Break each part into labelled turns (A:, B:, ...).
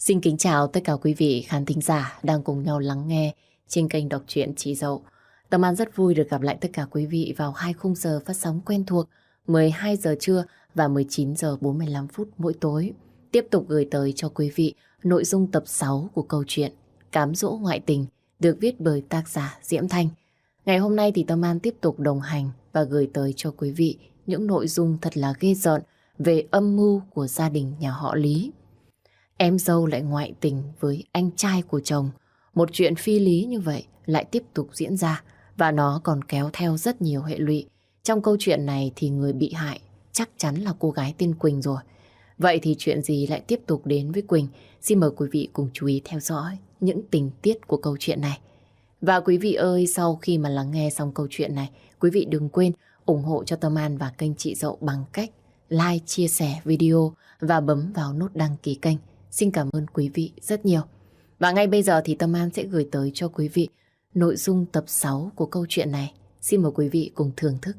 A: Xin kính chào tất cả quý vị khán thính giả đang cùng nhau lắng nghe trên kênh đọc truyện Chị Dậu. Tâm An rất vui được gặp lại tất cả quý vị vào hai khung giờ phát sóng quen thuộc 12 giờ trưa và 19 giờ 45 phút mỗi tối. Tiếp tục gửi tới cho quý vị nội dung tập 6 của câu chuyện Cám dỗ ngoại tình được viết bởi tác giả Diễm Thanh. Ngày hôm nay thì Tâm An tiếp tục đồng hành và gửi tới cho quý vị những nội dung thật là ghê rợn về âm mưu của gia đình nhà họ Lý. Em dâu lại ngoại tình với anh trai của chồng. Một chuyện phi lý như vậy lại tiếp tục diễn ra và nó còn kéo theo rất nhiều hệ lụy. Trong câu chuyện này thì người bị hại chắc chắn là cô gái tên Quỳnh rồi. Vậy thì chuyện gì lại tiếp tục đến với Quỳnh? Xin mời quý vị cùng chú ý theo dõi những tình tiết của câu chuyện này. Và quý vị ơi, sau khi mà lắng nghe xong câu chuyện này, quý vị đừng quên ủng hộ cho Tâm An và kênh Chị Dậu bằng cách like, chia sẻ video và bấm vào nút đăng ký kênh. Xin cảm ơn quý vị rất nhiều. Và ngay bây giờ thì Tâm An sẽ gửi tới cho quý vị nội dung tập 6 của câu chuyện này. Xin mời quý vị cùng thưởng thức.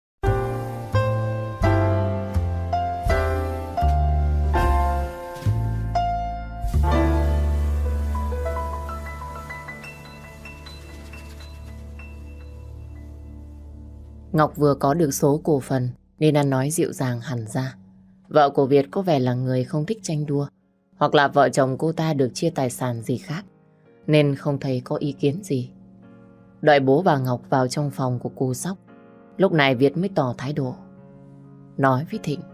A: Ngọc vừa có được số cổ phần nên ăn nói dịu dàng hẳn ra. Vợ của Việt có vẻ là người không thích tranh đua, hoặc là vợ chồng cô ta được chia tài sản gì khác, nên không thấy có ý kiến gì. Đợi bố và Ngọc vào trong phòng của cô Sóc, lúc này Việt mới tỏ thái độ. Nói với Thịnh: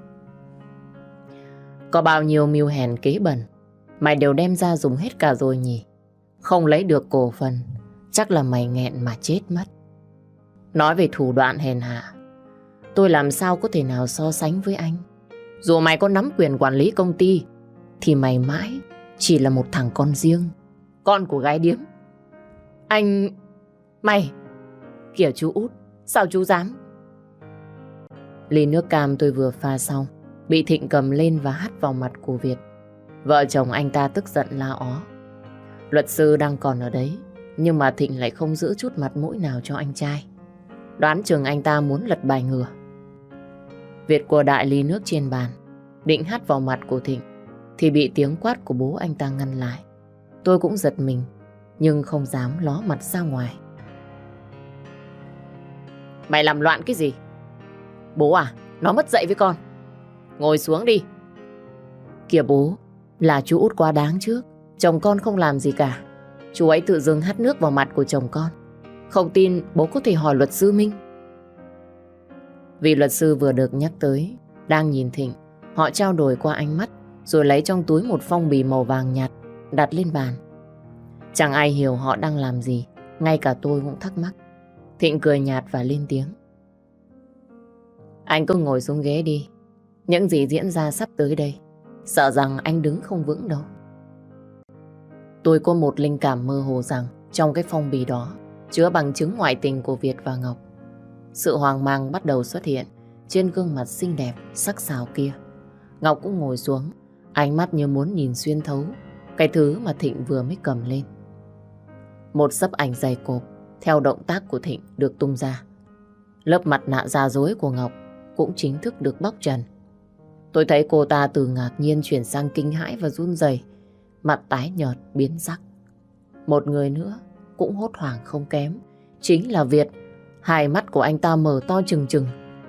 A: có bao nhiêu mưu hèn kế bẩn, mày đều đem ra dùng hết cả rồi nhỉ? Không lấy được cổ phần, chắc là mày nghẹn mà chết mất. Nói về thủ đoạn hèn hạ, tôi làm sao có thể nào so sánh với anh. Dù mày có nắm quyền quản lý công ty, thì mày mãi chỉ là một thằng con riêng, con của gái điếm. Anh... Mày... Kìa chú út, sao chú dám? Ly nước cam tôi vừa pha xong bị Thịnh cầm lên và hắt vào mặt của Việt. Vợ chồng anh ta tức giận la ó. Luật sư đang còn ở đấy, nhưng mà Thịnh lại không giữ chút mặt mũi nào cho anh trai. Đoán chừng anh ta muốn lật bài ngửa. Việt của đại ly nước trên bàn, định hắt vào mặt của Thịnh thì bị tiếng quát của bố anh ta ngăn lại. Tôi cũng giật mình, nhưng không dám ló mặt ra ngoài. Mày làm loạn cái gì? Bố à, nó mất dạy với con. Ngồi xuống đi. Kìa bố, là chú út quá đáng trước. Chồng con không làm gì cả. Chú ấy tự dưng hắt nước vào mặt của chồng con. Không tin bố có thể hỏi luật sư Minh. Vì luật sư vừa được nhắc tới đang nhìn Thịnh, họ trao đổi qua ánh mắt, rồi lấy trong túi một phong bì màu vàng nhạt đặt lên bàn. Chẳng ai hiểu họ đang làm gì, ngay cả tôi cũng thắc mắc. Thịnh cười nhạt và lên tiếng: anh cứ ngồi xuống ghế đi. Những gì diễn ra sắp tới đây, sợ rằng anh đứng không vững đâu. Tôi có một linh cảm mơ hồ rằng trong cái phong bì đó chứa bằng chứng ngoại tình của Việt và Ngọc. Sự hoang mang bắt đầu xuất hiện trên gương mặt xinh đẹp, sắc sảo kia. Ngọc cũng ngồi xuống, ánh mắt như muốn nhìn xuyên thấu cái thứ mà Thịnh vừa mới cầm lên. Một xấp ảnh dày cộp theo động tác của Thịnh được tung ra. Lớp mặt nạ giả dối của Ngọc cũng chính thức được bóc trần. Tôi thấy cô ta từ ngạc nhiên chuyển sang kinh hãi và run rẩy, mặt tái nhợt biến sắc. Một người nữa cũng hốt hoảng không kém, chính là Việt. Hai mắt của anh ta mở to trừng trừng.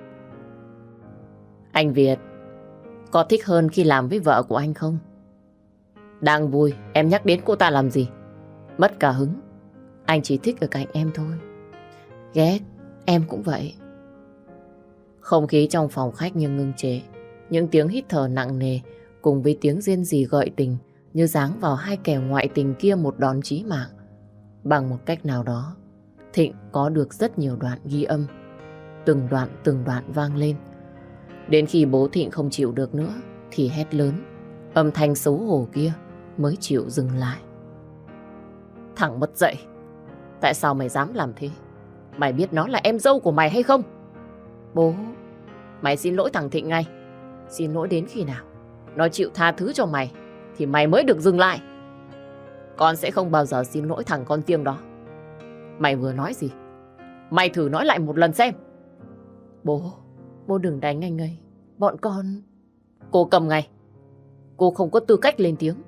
A: Anh Việt, có thích hơn khi làm với vợ của anh không? Đang vui, em nhắc đến cô ta làm gì? Mất cả hứng. Anh chỉ thích ở cạnh em thôi. Ghét, em cũng vậy. Không khí trong phòng khách như ngưng trệ. Những tiếng hít thở nặng nề cùng với tiếng rên rỉ gợi tình như giáng vào hai kẻ ngoại tình kia một đòn chí mạng. Bằng một cách nào đó, Thịnh có được rất nhiều đoạn ghi âm. Từng đoạn vang lên. Đến khi bố Thịnh không chịu được nữa thì hét lớn. Âm thanh xấu hổ kia mới chịu dừng lại. Thằng mất dạy, tại sao mày dám làm thế? Mày biết nó là em dâu của mày hay không? Bố, mày xin lỗi thằng Thịnh ngay. Xin lỗi đến khi nào nó chịu tha thứ cho mày thì mày mới được dừng lại. Con sẽ không bao giờ xin lỗi thằng con tiêng đó. Mày vừa nói gì? Mày thử nói lại một lần xem. Bố đừng đánh anh ấy. Bọn con... Cô cầm ngay. Cô không có tư cách lên tiếng.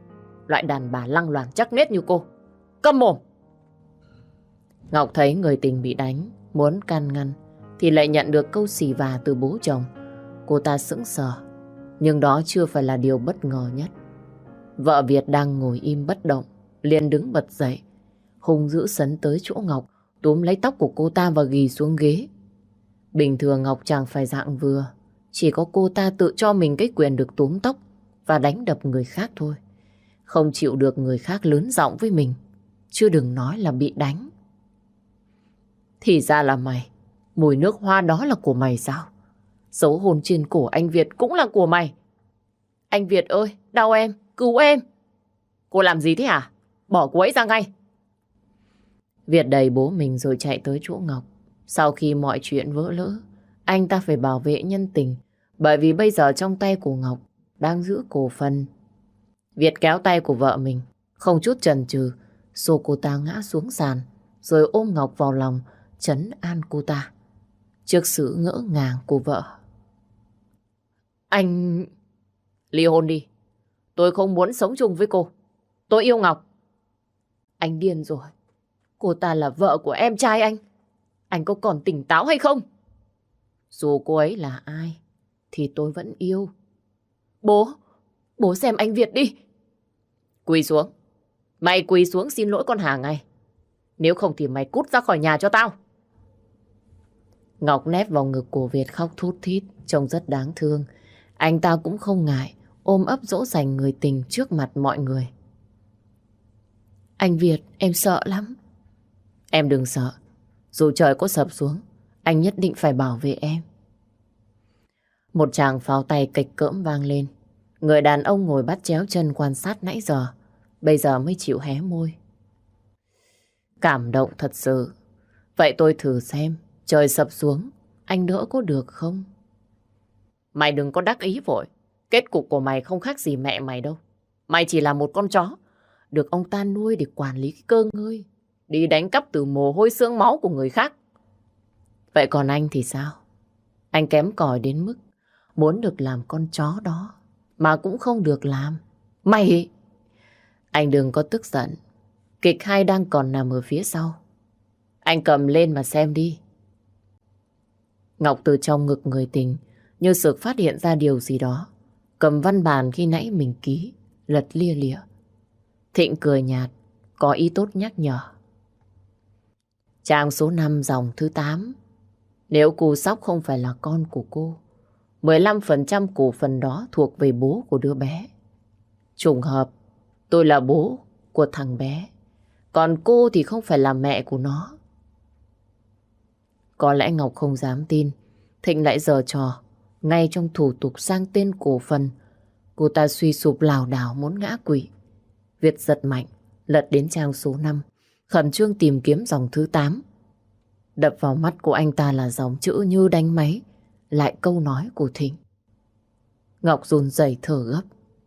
A: Loại đàn bà lăng loàn chắc nết như cô. Câm mồm! Ngọc thấy người tình bị đánh, muốn can ngăn, thì lại nhận được câu xì vả từ bố chồng. Cô ta sững sờ, nhưng đó chưa phải là điều bất ngờ nhất. Vợ Việt đang ngồi im bất động, liền đứng bật dậy, hung dữ sấn tới chỗ Ngọc, túm lấy tóc của cô ta và ghì xuống ghế. Bình thường Ngọc chẳng phải dạng vừa, chỉ có cô ta tự cho mình cái quyền được túm tóc và đánh đập người khác thôi. Không chịu được người khác lớn giọng với mình, chứ đừng nói là bị đánh. Thì ra là mày, mùi nước hoa đó là của mày sao? Dấu hôn trên cổ anh Việt cũng là của mày. Anh Việt ơi, đau em, cứu em. Cô làm gì thế hả? Bỏ cô ấy ra ngay. Việt đẩy bố mình rồi chạy tới chỗ Ngọc. Sau khi mọi chuyện vỡ lỡ, anh ta phải bảo vệ nhân tình, bởi vì bây giờ trong tay của Ngọc đang giữ cổ phần. Việt kéo tay của vợ mình, không chút chần chừ, xô cô ta ngã xuống sàn, rồi ôm Ngọc vào lòng, trấn an cô ta. Trước sự ngỡ ngàng của vợ. Anh... ly hôn đi. Tôi không muốn sống chung với cô. Tôi yêu Ngọc. Anh điên rồi. Cô ta là vợ của em trai anh. Anh có còn tỉnh táo hay không? Dù cô ấy là ai, thì tôi vẫn yêu. Bố xem anh Việt đi. Quỳ xuống. Mày quỳ xuống xin lỗi con Hà ngay. Nếu không thì mày cút ra khỏi nhà cho tao. Ngọc nép vào ngực của Việt khóc thút thít, trông rất đáng thương. Anh ta cũng không ngại ôm ấp dỗ dành người tình trước mặt mọi người. Anh Việt, em sợ lắm. Em đừng sợ. Dù trời có sập xuống, anh nhất định phải bảo vệ em. Một tràng pháo tay kịch cỡm vang lên. Người đàn ông ngồi bắt chéo chân quan sát nãy giờ, bây giờ mới chịu hé môi. Cảm động thật sự. Vậy tôi thử xem, trời sập xuống, anh đỡ có được không? Mày đừng có đắc ý vội. Kết cục của mày không khác gì mẹ mày đâu. Mày chỉ là một con chó, được ông ta nuôi để quản lý cái cơ ngơi, đi đánh cắp từ mồ hôi xương máu của người khác. Vậy còn anh thì sao? Anh kém cỏi đến mức muốn được làm con chó đó, mà cũng không được làm. Mày... Anh đừng có tức giận. Kịch hay đang còn nằm ở phía sau. Anh cầm lên mà xem đi. Ngọc từ trong ngực người tình như sực phát hiện ra điều gì đó. Cầm văn bản khi nãy mình ký, lật lia lịa. Thịnh cười nhạt, có ý tốt nhắc nhở. Trang số 5 dòng thứ 8. Nếu cô Sóc không phải là con của cô, 15% cổ phần đó thuộc về bố của đứa bé. Trùng hợp, tôi là bố của thằng bé, còn cô thì không phải là mẹ của nó. Có lẽ Ngọc không dám tin Thịnh lại giở trò. Ngay trong thủ tục sang tên cổ phần, cô ta suy sụp lảo đảo muốn ngã quỵ. Việt giật mạnh, lật đến trang số 5, khẩn trương tìm kiếm dòng thứ 8. Đập vào mắt của anh ta là dòng chữ như đánh máy, lại câu nói của Thịnh. Ngọc run rẩy thở gấp.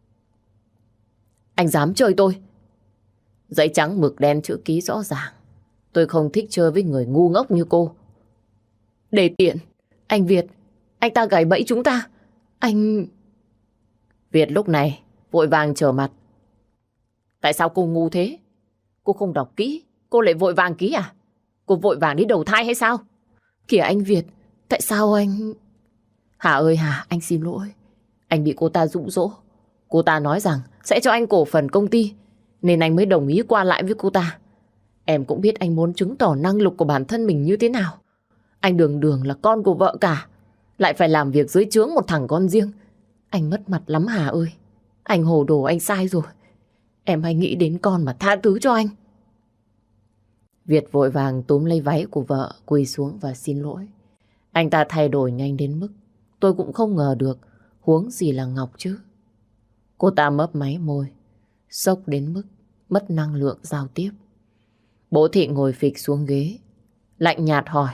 A: Anh dám chơi tôi? Giấy trắng mực đen chữ ký rõ ràng. Tôi không thích chơi với người ngu ngốc như cô. Để tiện, anh Việt, anh ta gài bẫy chúng ta. Anh... Việt lúc này vội vàng trở mặt. Tại sao cô ngu thế? Cô không đọc kỹ, cô lại vội vàng ký à? Cô vội vàng đi đầu thai hay sao? Kìa anh Việt, tại sao anh... Hà ơi Hà, anh xin lỗi. Anh bị cô ta dụ dỗ. Cô ta nói rằng sẽ cho anh cổ phần công ty, nên anh mới đồng ý qua lại với cô ta. Em cũng biết anh muốn chứng tỏ năng lực của bản thân mình như thế nào. Anh đường đường là con của vợ cả, lại phải làm việc dưới trướng một thằng con riêng. Anh mất mặt lắm Hà ơi. Anh hồ đồ, anh sai rồi. Em hãy nghĩ đến con mà tha thứ cho anh. Việt vội vàng túm lấy váy của vợ, quỳ xuống và xin lỗi. Anh ta thay đổi nhanh đến mức tôi cũng không ngờ được, huống gì là Ngọc chứ. Cô ta mấp máy môi, sốc đến mức mất năng lượng giao tiếp. Bố Thị ngồi phịch xuống ghế, lạnh nhạt hỏi.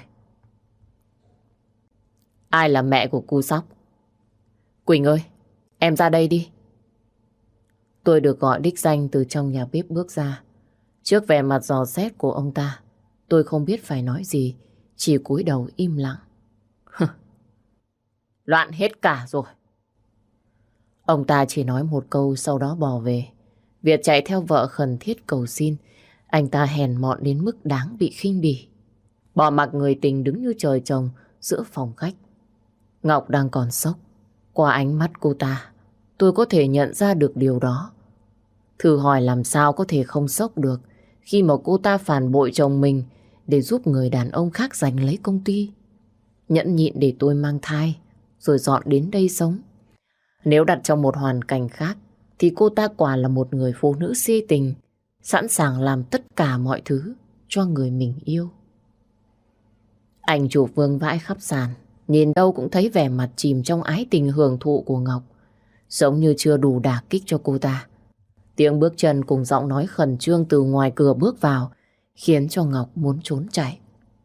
A: Ai là mẹ của cu Sóc? Quỳnh ơi, em ra đây đi. Tôi được gọi đích danh từ trong nhà bếp bước ra. Trước vẻ mặt dò xét của ông ta, tôi không biết phải nói gì, chỉ cúi đầu im lặng. Loạn hết cả rồi. Ông ta chỉ nói một câu sau đó bỏ về. Việt chạy theo vợ khẩn thiết cầu xin. Anh ta hèn mọn đến mức đáng bị khinh bỉ. Bỏ mặc người tình đứng như trời trồng giữa phòng khách. Ngọc đang còn sốc. Qua ánh mắt cô ta, tôi có thể nhận ra được điều đó. Thử hỏi làm sao có thể không sốc được khi mà cô ta phản bội chồng mình để giúp người đàn ông khác giành lấy công ty. Nhẫn nhịn để tôi mang thai rồi dọn đến đây sống. Nếu đặt trong một hoàn cảnh khác thì cô ta quả là một người phụ nữ si tình, sẵn sàng làm tất cả mọi thứ cho người mình yêu. Ảnh chụp vương vãi khắp sàn, nhìn đâu cũng thấy vẻ mặt chìm trong ái tình hưởng thụ của Ngọc, giống như chưa đủ đả kích cho cô ta. Tiếng bước chân cùng giọng nói khẩn trương từ ngoài cửa bước vào khiến cho Ngọc muốn trốn chạy.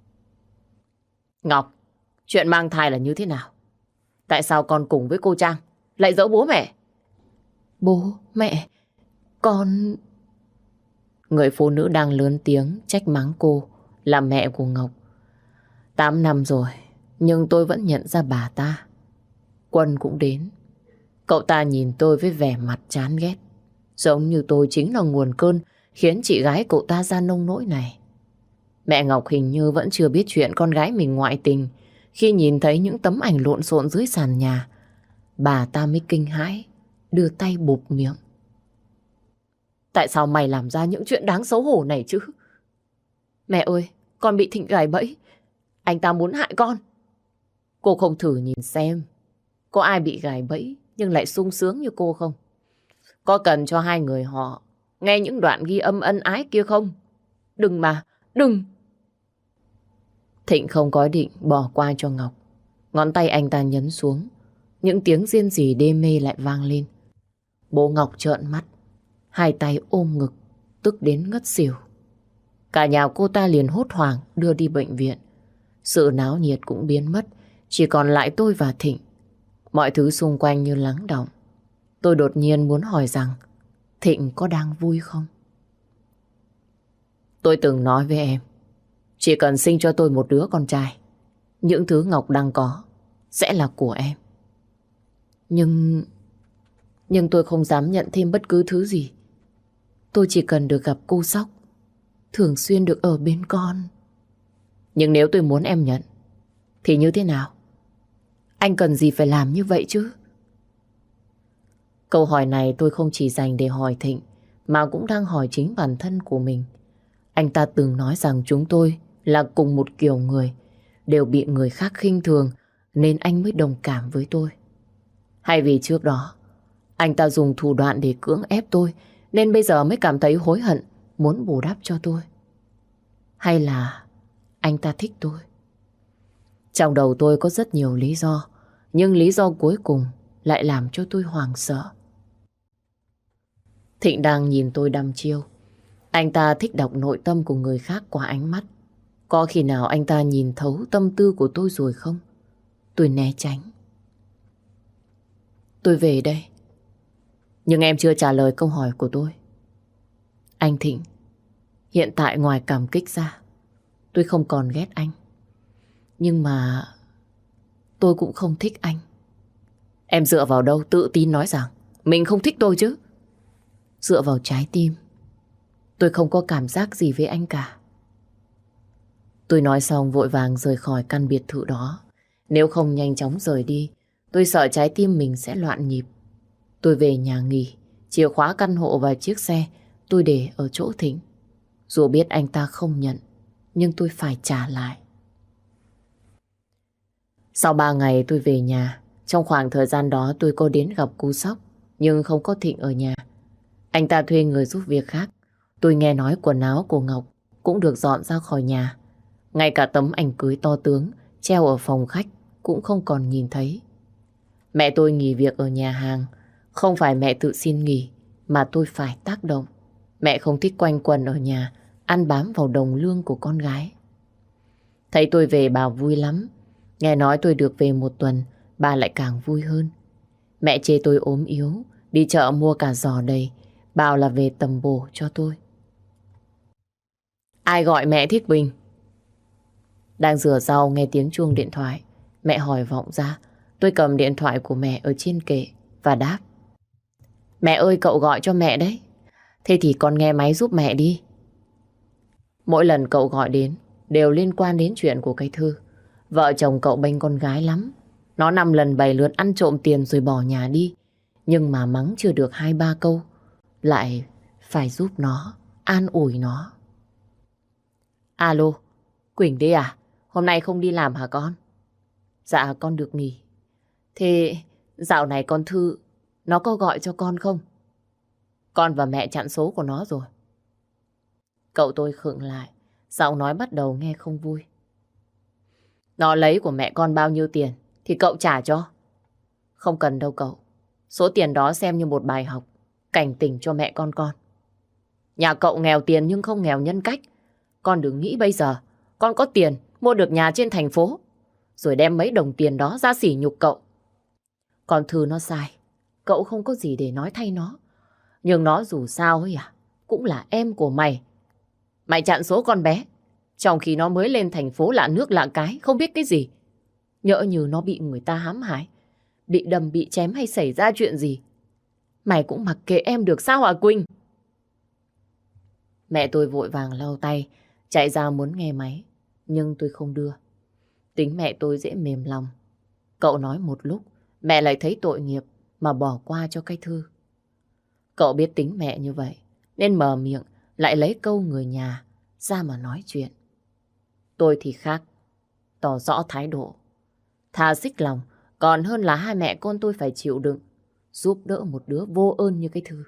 A: Ngọc, chuyện mang thai là như thế nào? Tại sao con cùng với cô Trang lại giấu bố mẹ? Bố, mẹ, con... Người phụ nữ đang lớn tiếng trách mắng cô là mẹ của Ngọc. 8 năm rồi, nhưng tôi vẫn nhận ra bà ta. Quân cũng đến. Cậu ta nhìn tôi với vẻ mặt chán ghét, giống như tôi chính là nguồn cơn khiến chị gái cậu ta ra nông nỗi này. Mẹ Ngọc hình như vẫn chưa biết chuyện con gái mình ngoại tình. Khi nhìn thấy những tấm ảnh lộn xộn dưới sàn nhà, bà ta mới kinh hãi, đưa tay bụp miệng. Tại sao mày làm ra những chuyện đáng xấu hổ này chứ? Mẹ ơi, con bị Thịnh gài bẫy. Anh ta muốn hại con. Cô không thử nhìn xem có ai bị gài bẫy nhưng lại sung sướng như cô không? Có cần cho hai người họ nghe những đoạn ghi âm ân ái kia không? Đừng mà, đừng! Thịnh không có ý định bỏ qua cho Ngọc. Ngón tay anh ta nhấn xuống. Những tiếng riêng rỉ đê mê lại vang lên. Bố Ngọc trợn mắt, hai tay ôm ngực, tức đến ngất xỉu. Cả nhà cô ta liền hốt hoảng đưa đi bệnh viện. Sự náo nhiệt cũng biến mất, chỉ còn lại tôi và Thịnh. Mọi thứ xung quanh như lắng đọng. Tôi đột nhiên muốn hỏi rằng Thịnh có đang vui không? Tôi từng nói với em, chỉ cần sinh cho tôi một đứa con trai, những thứ Ngọc đang có sẽ là của em. Nhưng tôi không dám nhận thêm bất cứ thứ gì. Tôi chỉ cần được gặp cô Sóc, thường xuyên được ở bên con. Nhưng nếu tôi muốn em nhận thì như thế nào? Anh cần gì phải làm như vậy chứ? Câu hỏi này tôi không chỉ dành để hỏi Thịnh, mà cũng đang hỏi chính bản thân của mình. Anh ta từng nói rằng chúng tôi là cùng một kiểu người, đều bị người khác khinh thường, nên anh mới đồng cảm với tôi. Hay vì trước đó anh ta dùng thủ đoạn để cưỡng ép tôi, nên bây giờ mới cảm thấy hối hận, muốn bù đắp cho tôi? Hay là anh ta thích tôi? Trong đầu tôi có rất nhiều lý do, nhưng lý do cuối cùng lại làm cho tôi hoảng sợ. Thịnh đang nhìn tôi đăm chiêu. Anh ta thích đọc nội tâm của người khác qua ánh mắt. Có khi nào anh ta nhìn thấu tâm tư của tôi rồi không? Tôi né tránh. Tôi về đây. Nhưng em chưa trả lời câu hỏi của tôi. Anh Thịnh, hiện tại ngoài cảm kích ra, tôi không còn ghét anh. Nhưng mà tôi cũng không thích anh. Em dựa vào đâu tự tin nói rằng mình không thích tôi chứ? Dựa vào trái tim. Tôi không có cảm giác gì với anh cả. Tôi nói xong vội vàng rời khỏi căn biệt thự đó. Nếu không nhanh chóng rời đi, tôi sợ trái tim mình sẽ loạn nhịp. Tôi về nhà nghỉ, chìa khóa căn hộ và chiếc xe tôi để ở chỗ Thịnh. Dù biết anh ta không nhận, nhưng tôi phải trả lại. Sau 3 ngày tôi về nhà. Trong khoảng thời gian đó tôi có đến gặp cô Sóc, nhưng không có Thịnh ở nhà. Anh ta thuê người giúp việc khác. Tôi nghe nói quần áo của Ngọc cũng được dọn ra khỏi nhà. Ngay cả tấm ảnh cưới to tướng treo ở phòng khách cũng không còn nhìn thấy. Mẹ tôi nghỉ việc ở nhà hàng. Không phải mẹ tự xin nghỉ, mà tôi phải tác động. Mẹ không thích quanh quần ở nhà, ăn bám vào đồng lương của con gái. Thấy tôi về bà vui lắm. Nghe nói tôi được về 1 tuần, bà lại càng vui hơn. Mẹ chê tôi ốm yếu, đi chợ mua cả giò đầy, bảo là về tầm bổ cho tôi. Ai gọi mẹ Thích Bình? Đang rửa rau nghe tiếng chuông điện thoại. Mẹ hỏi vọng ra. Tôi cầm điện thoại của mẹ ở trên kệ và đáp. Mẹ ơi, cậu gọi cho mẹ đấy. Thế thì con nghe máy giúp mẹ đi. Mỗi lần cậu gọi đến đều liên quan đến chuyện của cái Thư. Vợ chồng cậu bênh con gái lắm. Nó 5 lần 7 lượt ăn trộm tiền rồi bỏ nhà đi. Nhưng mà mắng chưa được 2 3 câu lại phải giúp nó, an ủi nó. Alo, Quỳnh đi à? Hôm nay không đi làm hả con? Dạ con được nghỉ. Thế dạo này con Thư nó có gọi cho con không? Con và mẹ chặn số của nó rồi. Cậu tôi khựng lại, giọng nói bắt đầu nghe không vui. Nó lấy của mẹ con bao nhiêu tiền thì cậu trả cho. Không cần đâu cậu. Số tiền đó xem như một bài học, cảnh tỉnh cho mẹ con. Nhà cậu nghèo tiền nhưng không nghèo nhân cách. Con đừng nghĩ bây giờ con có tiền mua được nhà trên thành phố rồi đem mấy đồng tiền đó ra sỉ nhục cậu. Con Thư nó sai, cậu không có gì để nói thay nó. Nhưng nó dù sao ấy cũng là em của mày. Mày chặn số con bé trong khi nó mới lên thành phố lạ nước lạ cái, không biết cái gì. Nhỡ như nó bị người ta hãm hại, bị đâm bị chém hay xảy ra chuyện gì, mày cũng mặc kệ em được sao hả Quỳnh? Mẹ tôi vội vàng lau tay, chạy ra muốn nghe máy, nhưng tôi không đưa. Tính mẹ tôi dễ mềm lòng. Cậu nói một lúc, mẹ lại thấy tội nghiệp mà bỏ qua cho cái Thư. Cậu biết tính mẹ như vậy, nên mở miệng lại lấy câu người nhà ra mà nói chuyện. Tôi thì khác, tỏ rõ thái độ. Thà xích lòng, còn hơn là hai mẹ con tôi phải chịu đựng, giúp đỡ một đứa vô ơn như cái Thư.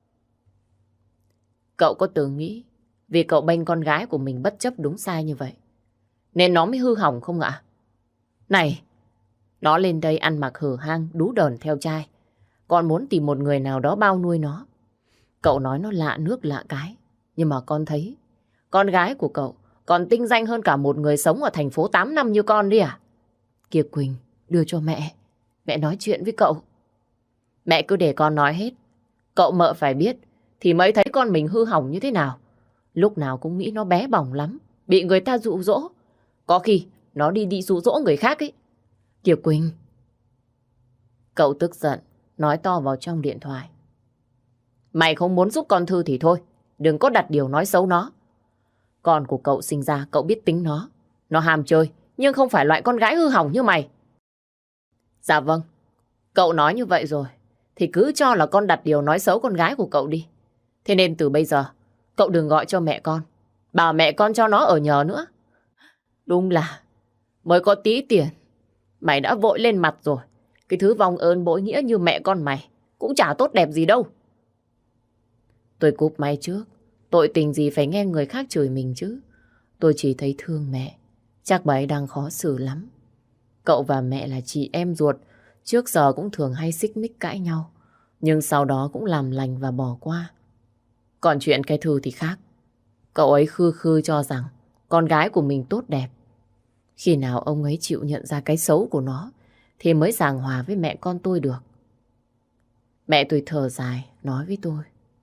A: Cậu có từng nghĩ vì cậu bênh con gái của mình bất chấp đúng sai như vậy nên nó mới hư hỏng không ạ? Này, nó lên đây ăn mặc hở hang, đú đờn theo trai, còn muốn tìm một người nào đó bao nuôi nó. Cậu nói nó lạ nước lạ cái, nhưng mà con thấy con gái của cậu còn tinh danh hơn cả một người sống ở thành phố 8 năm như con đi à? Kìa Quỳnh, đưa cho mẹ. Mẹ nói chuyện với cậu. Mẹ cứ để con nói hết. Cậu mợ phải biết thì mới thấy con mình hư hỏng như thế nào. Lúc nào cũng nghĩ nó bé bỏng lắm, bị người ta dụ dỗ. Có khi nó đi dụ dỗ người khác ấy. Kìa Quỳnh. Cậu tức giận, nói to vào trong điện thoại. Mày không muốn giúp con Thư thì thôi, đừng có đặt điều nói xấu nó. Con của cậu sinh ra cậu biết tính nó. Nó ham chơi, nhưng không phải loại con gái hư hỏng như mày. Dạ vâng, cậu nói như vậy rồi thì cứ cho là con đặt điều nói xấu con gái của cậu đi. Thế nên từ bây giờ cậu đừng gọi cho mẹ con, bảo mẹ con cho nó ở nhờ nữa. Đúng là mới có tí tiền mày đã vội lên mặt rồi. Cái thứ vong ơn bội nghĩa như mẹ con mày cũng chả tốt đẹp gì đâu. Tôi cúp máy trước. Tội tình gì phải nghe người khác chửi mình chứ. Tôi chỉ thấy thương mẹ. Chắc bà ấy đang khó xử lắm. Cậu và mẹ là chị em ruột, trước giờ cũng thường hay xích mích cãi nhau, nhưng sau đó cũng làm lành và bỏ qua. Còn chuyện cái Thư thì khác. Cậu ấy khư khư cho rằng con gái của mình tốt đẹp. Khi nào ông ấy chịu nhận ra cái xấu của nó thì mới giảng hòa với mẹ con tôi được. Mẹ tôi thở dài nói với tôi.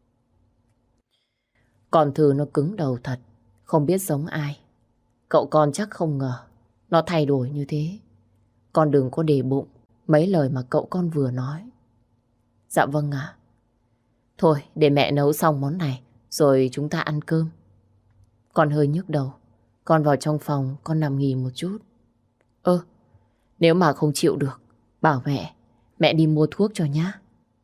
A: Con Thư nó cứng đầu thật, không biết giống ai. Cậu con chắc không ngờ nó thay đổi như thế. Con đừng có để bụng mấy lời mà cậu con vừa nói. Dạ vâng ạ. Thôi để mẹ nấu xong món này rồi chúng ta ăn cơm. Con hơi nhức đầu, con vào trong phòng con nằm nghỉ một chút. Nếu mà không chịu được, bảo mẹ đi mua thuốc cho nhá.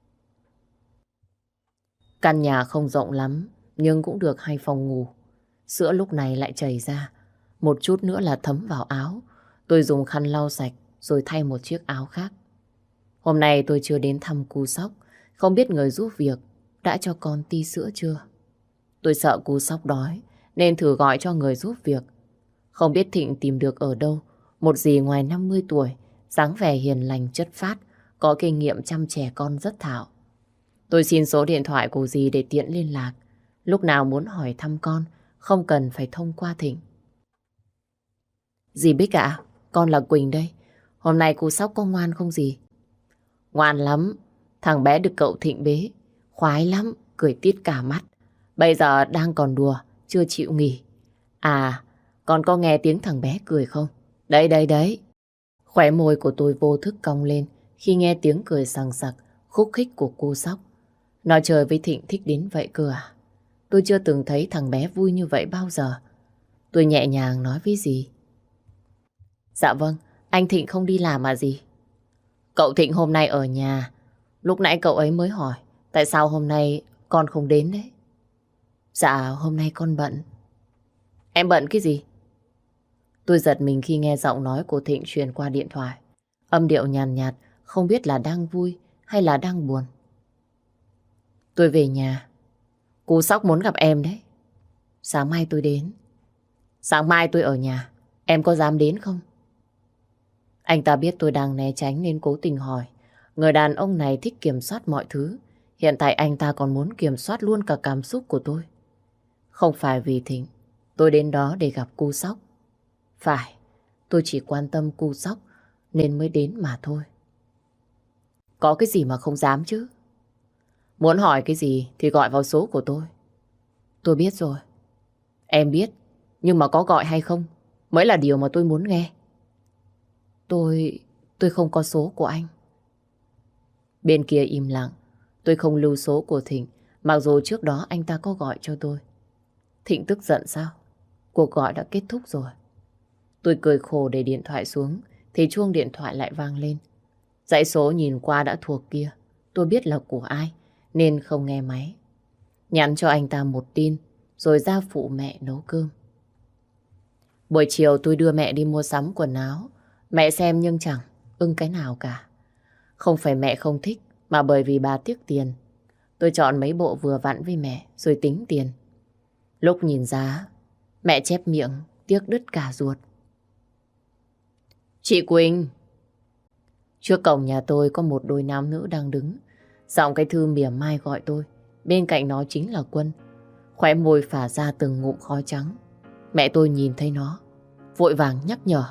A: Căn nhà không rộng lắm, nhưng cũng được 2 phòng ngủ. Sữa lúc này lại chảy ra, một chút nữa là thấm vào áo. Tôi dùng khăn lau sạch rồi thay một chiếc áo khác. Hôm nay tôi chưa đến thăm cu Sóc, không biết người giúp việc đã cho con ti sữa chưa. Tôi sợ cu Sóc đói nên thử gọi cho người giúp việc. Không biết Thịnh tìm được ở đâu một dì ngoài 50 tuổi, dáng vẻ hiền lành chất phác, có kinh nghiệm chăm trẻ con rất thạo. Tôi xin số điện thoại của dì để tiện liên lạc. Lúc nào muốn hỏi thăm con, không cần phải thông qua Thịnh. Dì Bích ạ, con là Quỳnh đây. Hôm nay cô Sóc có ngoan không dì? Ngoan lắm, thằng bé được cậu Thịnh bế. Khoái lắm, cười tít cả mắt. Bây giờ đang còn đùa, chưa chịu nghỉ. À, con có nghe tiếng thằng bé cười không? Đấy, đấy, đấy. Khóe môi của tôi vô thức cong lên khi nghe tiếng cười sằng sặc, khúc khích của cô Sóc. Nói chơi với Thịnh thích đến vậy cơ à? Tôi chưa từng thấy thằng bé vui như vậy bao giờ. Tôi nhẹ nhàng nói với dì. Dạ vâng, anh Thịnh không đi làm à gì? Cậu Thịnh hôm nay ở nhà. Lúc nãy cậu ấy mới hỏi tại sao hôm nay con không đến đấy. Dạ hôm nay con bận. Em bận cái gì? Tôi giật mình khi nghe giọng nói của Thịnh truyền qua điện thoại. Âm điệu nhàn nhạt, không biết là đang vui hay là đang buồn. Tôi về nhà. Cô Sóc muốn gặp em đấy. Sáng mai tôi đến. Sáng mai tôi ở nhà. Em có dám đến không? Anh ta biết tôi đang né tránh nên cố tình hỏi. Người đàn ông này thích kiểm soát mọi thứ. Hiện tại anh ta còn muốn kiểm soát luôn cả cảm xúc của tôi. Không phải vì Thịnh, tôi đến đó để gặp cô Sóc. Phải, tôi chỉ quan tâm cô Sóc nên mới đến mà thôi. Có cái gì mà không dám chứ? Muốn hỏi cái gì thì gọi vào số của tôi. Tôi biết rồi. Em biết, nhưng mà có gọi hay không mới là điều mà tôi muốn nghe. Tôi không có số của anh. Bên kia im lặng. Tôi không lưu số của Thịnh, mặc dù trước đó anh ta có gọi cho tôi. Thịnh tức giận sao? Cuộc gọi đã kết thúc rồi. Tôi cười khổ để điện thoại xuống, thì chuông điện thoại lại vang lên. Dãy số nhìn qua đã thuộc kia. Tôi biết là của ai, nên không nghe máy. Nhắn cho anh ta một tin, rồi ra phụ mẹ nấu cơm. Buổi chiều tôi đưa mẹ đi mua sắm quần áo. Mẹ xem nhưng chẳng ưng cái nào cả. Không phải mẹ không thích, mà bởi vì bà tiếc tiền. Tôi chọn mấy bộ vừa vặn với mẹ, rồi tính tiền. Lúc nhìn giá, mẹ chép miệng, tiếc đứt cả ruột. Chị Quỳnh! Trước cổng nhà tôi có một đôi nam nữ đang đứng. Giọng cái Thư mỉa mai gọi tôi. Bên cạnh nó chính là Quân. Khóe môi phả ra từng ngụm khói trắng. Mẹ tôi nhìn thấy nó, vội vàng nhắc nhở.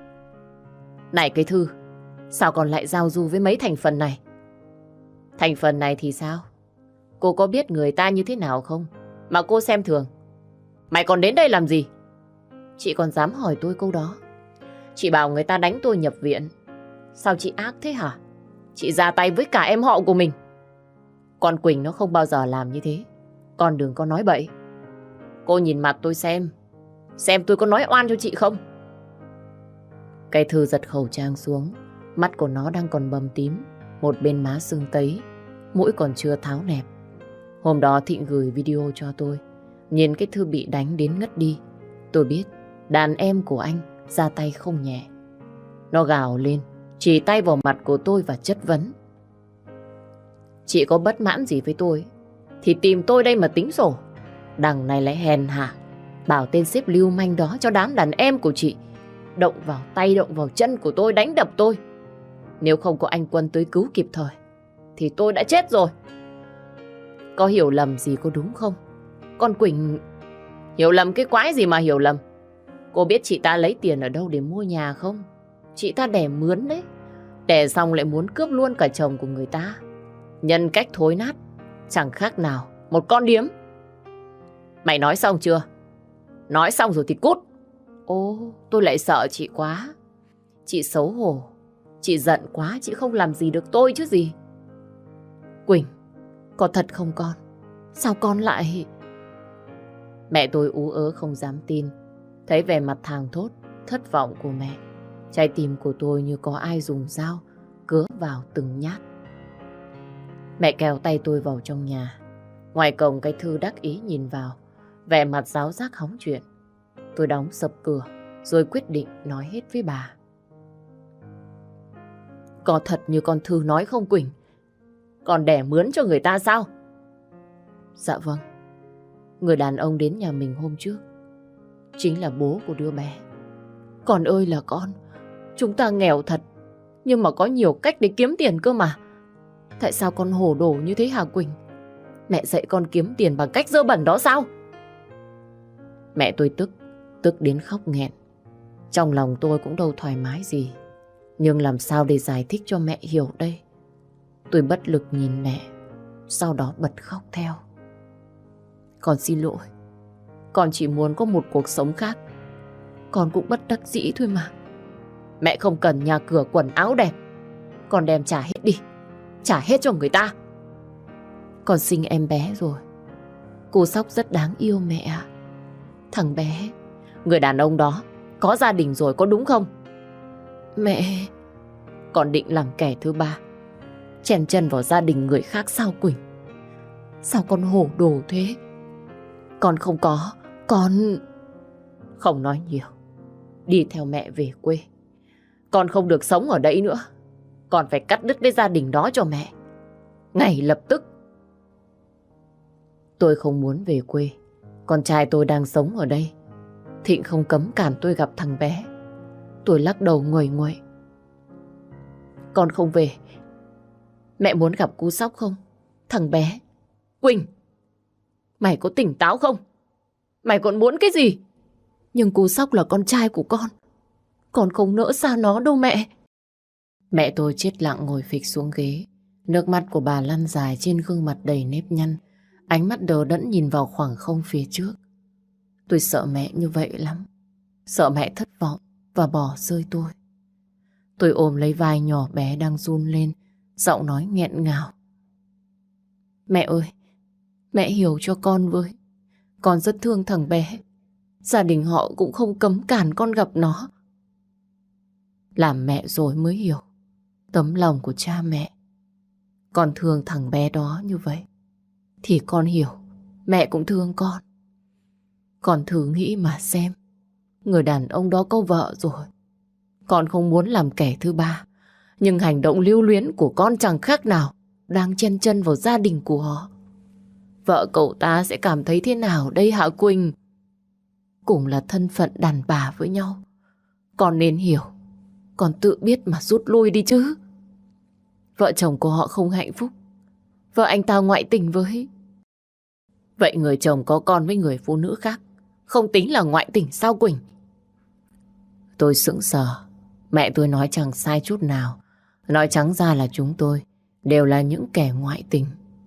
A: Này cái Thư, sao con lại giao du với mấy thành phần này? Thành phần này thì sao? Cô có biết người ta như thế nào không? Mà cô xem thường. Mày còn đến đây làm gì? Chị còn dám hỏi tôi câu đó? Chị bảo người ta đánh tôi nhập viện. Sao chị ác thế hả? Chị ra tay với cả em họ của mình. Con Quỳnh nó không bao giờ làm như thế. Con đừng có nói bậy. Cô nhìn mặt tôi xem tôi có nói oan cho chị không? Cái Thư giật khẩu trang xuống. Mắt của nó đang còn bầm tím, một bên má sưng tấy, mũi còn chưa tháo nẹp. Hôm đó Thịnh gửi video cho tôi. Nhìn cái Thư bị đánh đến ngất đi, tôi biết đàn em của anh ra tay không nhẹ. Nó gào lên, chỉ tay vào mặt của tôi và chất vấn. Chị có bất mãn gì với tôi thì tìm tôi đây mà tính sổ. Đằng này lại hèn hạ, bảo tên sếp lưu manh đó cho đám đàn em của chị động vào tay động vào chân của tôi, đánh đập tôi. Nếu không có anh Quân tới cứu kịp thời thì tôi đã chết rồi. Có hiểu lầm gì có đúng không? Con Quỳnh... Hiểu lầm cái quái gì mà hiểu lầm? Cô biết chị ta lấy tiền ở đâu để mua nhà không? Chị ta đẻ mướn đấy. Đẻ xong lại muốn cướp luôn cả chồng của người ta. Nhân cách thối nát, chẳng khác nào một con điếm. Mày nói xong chưa? Nói xong rồi thì cút. Ô, tôi lại sợ chị quá. Chị xấu hổ. Chị giận quá, chị không làm gì được tôi chứ gì. Quỳnh, có thật không con? Sao con lại... Mẹ tôi ú ớ không dám tin. Thấy vẻ mặt thàng thốt, thất vọng của mẹ, trái tim của tôi như có ai dùng dao cứa vào từng nhát. Mẹ kéo tay tôi vào trong nhà. Ngoài cổng cái Thư đắc ý nhìn vào, vẻ mặt giáo giác hóng chuyện. Tôi đóng sập cửa, rồi quyết định nói hết với bà. Có thật như con Thư nói không Quỳnh? Còn đẻ mướn cho người ta sao? Dạ vâng. Người đàn ông đến nhà mình hôm trước chính là bố của đứa bé. Con ơi là con, chúng ta nghèo thật, nhưng mà có nhiều cách để kiếm tiền cơ mà. Tại sao con hồ đồ như thế hả Quỳnh? Mẹ dạy con kiếm tiền bằng cách dơ bẩn đó sao? Mẹ tôi tức đến khóc nghẹn. Trong lòng tôi cũng đâu thoải mái gì, nhưng làm sao để giải thích cho mẹ hiểu đây? Tôi bất lực nhìn mẹ, sau đó bật khóc theo. Con xin lỗi. Con chỉ muốn có một cuộc sống khác. Con cũng bất đắc dĩ thôi mà. Mẹ không cần nhà cửa quần áo đẹp. Con đem trả hết đi. Trả hết cho người ta. Con sinh em bé rồi. Cô Sóc rất đáng yêu mẹ ạ. Thằng bé, người đàn ông đó có gia đình rồi có đúng không? Mẹ, con định làm kẻ thứ ba, chen chân vào gia đình người khác sao Quỳnh? Sao con hổ đồ thế? Con không có, con... Không nói nhiều, đi theo mẹ về quê. Con không được sống ở đây nữa. Con phải cắt đứt với gia đình đó cho mẹ, ngay lập tức. Tôi không muốn về quê. Con trai tôi đang sống ở đây. Thịnh không cấm cản tôi gặp thằng bé. Tôi lắc đầu nguầy nguậy. Con không về. Mẹ muốn gặp cô Sóc không? Thằng bé. Quỳnh, mày có tỉnh táo không? Mày còn muốn cái gì? Nhưng cô Sóc là con trai của con không nỡ xa nó đâu mẹ. Mẹ tôi chết lặng ngồi phịch xuống ghế. Nước mắt của bà lăn dài trên gương mặt đầy nếp nhăn. Ánh mắt đờ đẫn nhìn vào khoảng không phía trước. Tôi sợ mẹ như vậy lắm. Sợ mẹ thất vọng và bỏ rơi tôi. Tôi ôm lấy vai nhỏ bé đang run lên, giọng nói nghẹn ngào. Mẹ ơi, mẹ hiểu cho con với. Con rất thương thằng bé. Gia đình họ cũng không cấm cản con gặp nó. Làm mẹ rồi mới hiểu tấm lòng của cha mẹ. Con thương thằng bé đó như vậy thì con hiểu mẹ cũng thương con. Con thử nghĩ mà xem, người đàn ông đó có vợ rồi. Con không muốn làm kẻ thứ ba, nhưng hành động lưu luyến của con chẳng khác nào đang chen chân vào gia đình của họ. Vợ cậu ta sẽ cảm thấy thế nào đây hả Quỳnh? Cùng là thân phận đàn bà với nhau, con nên hiểu. Con tự biết mà rút lui đi chứ. Vợ chồng của họ không hạnh phúc. Vợ anh ta ngoại tình với... Vậy người chồng có con với người phụ nữ khác không tính là ngoại tình sao Quỳnh? Tôi sững sờ. Mẹ tôi nói chẳng sai chút nào. Nói trắng ra là chúng tôi đều là những kẻ ngoại tình.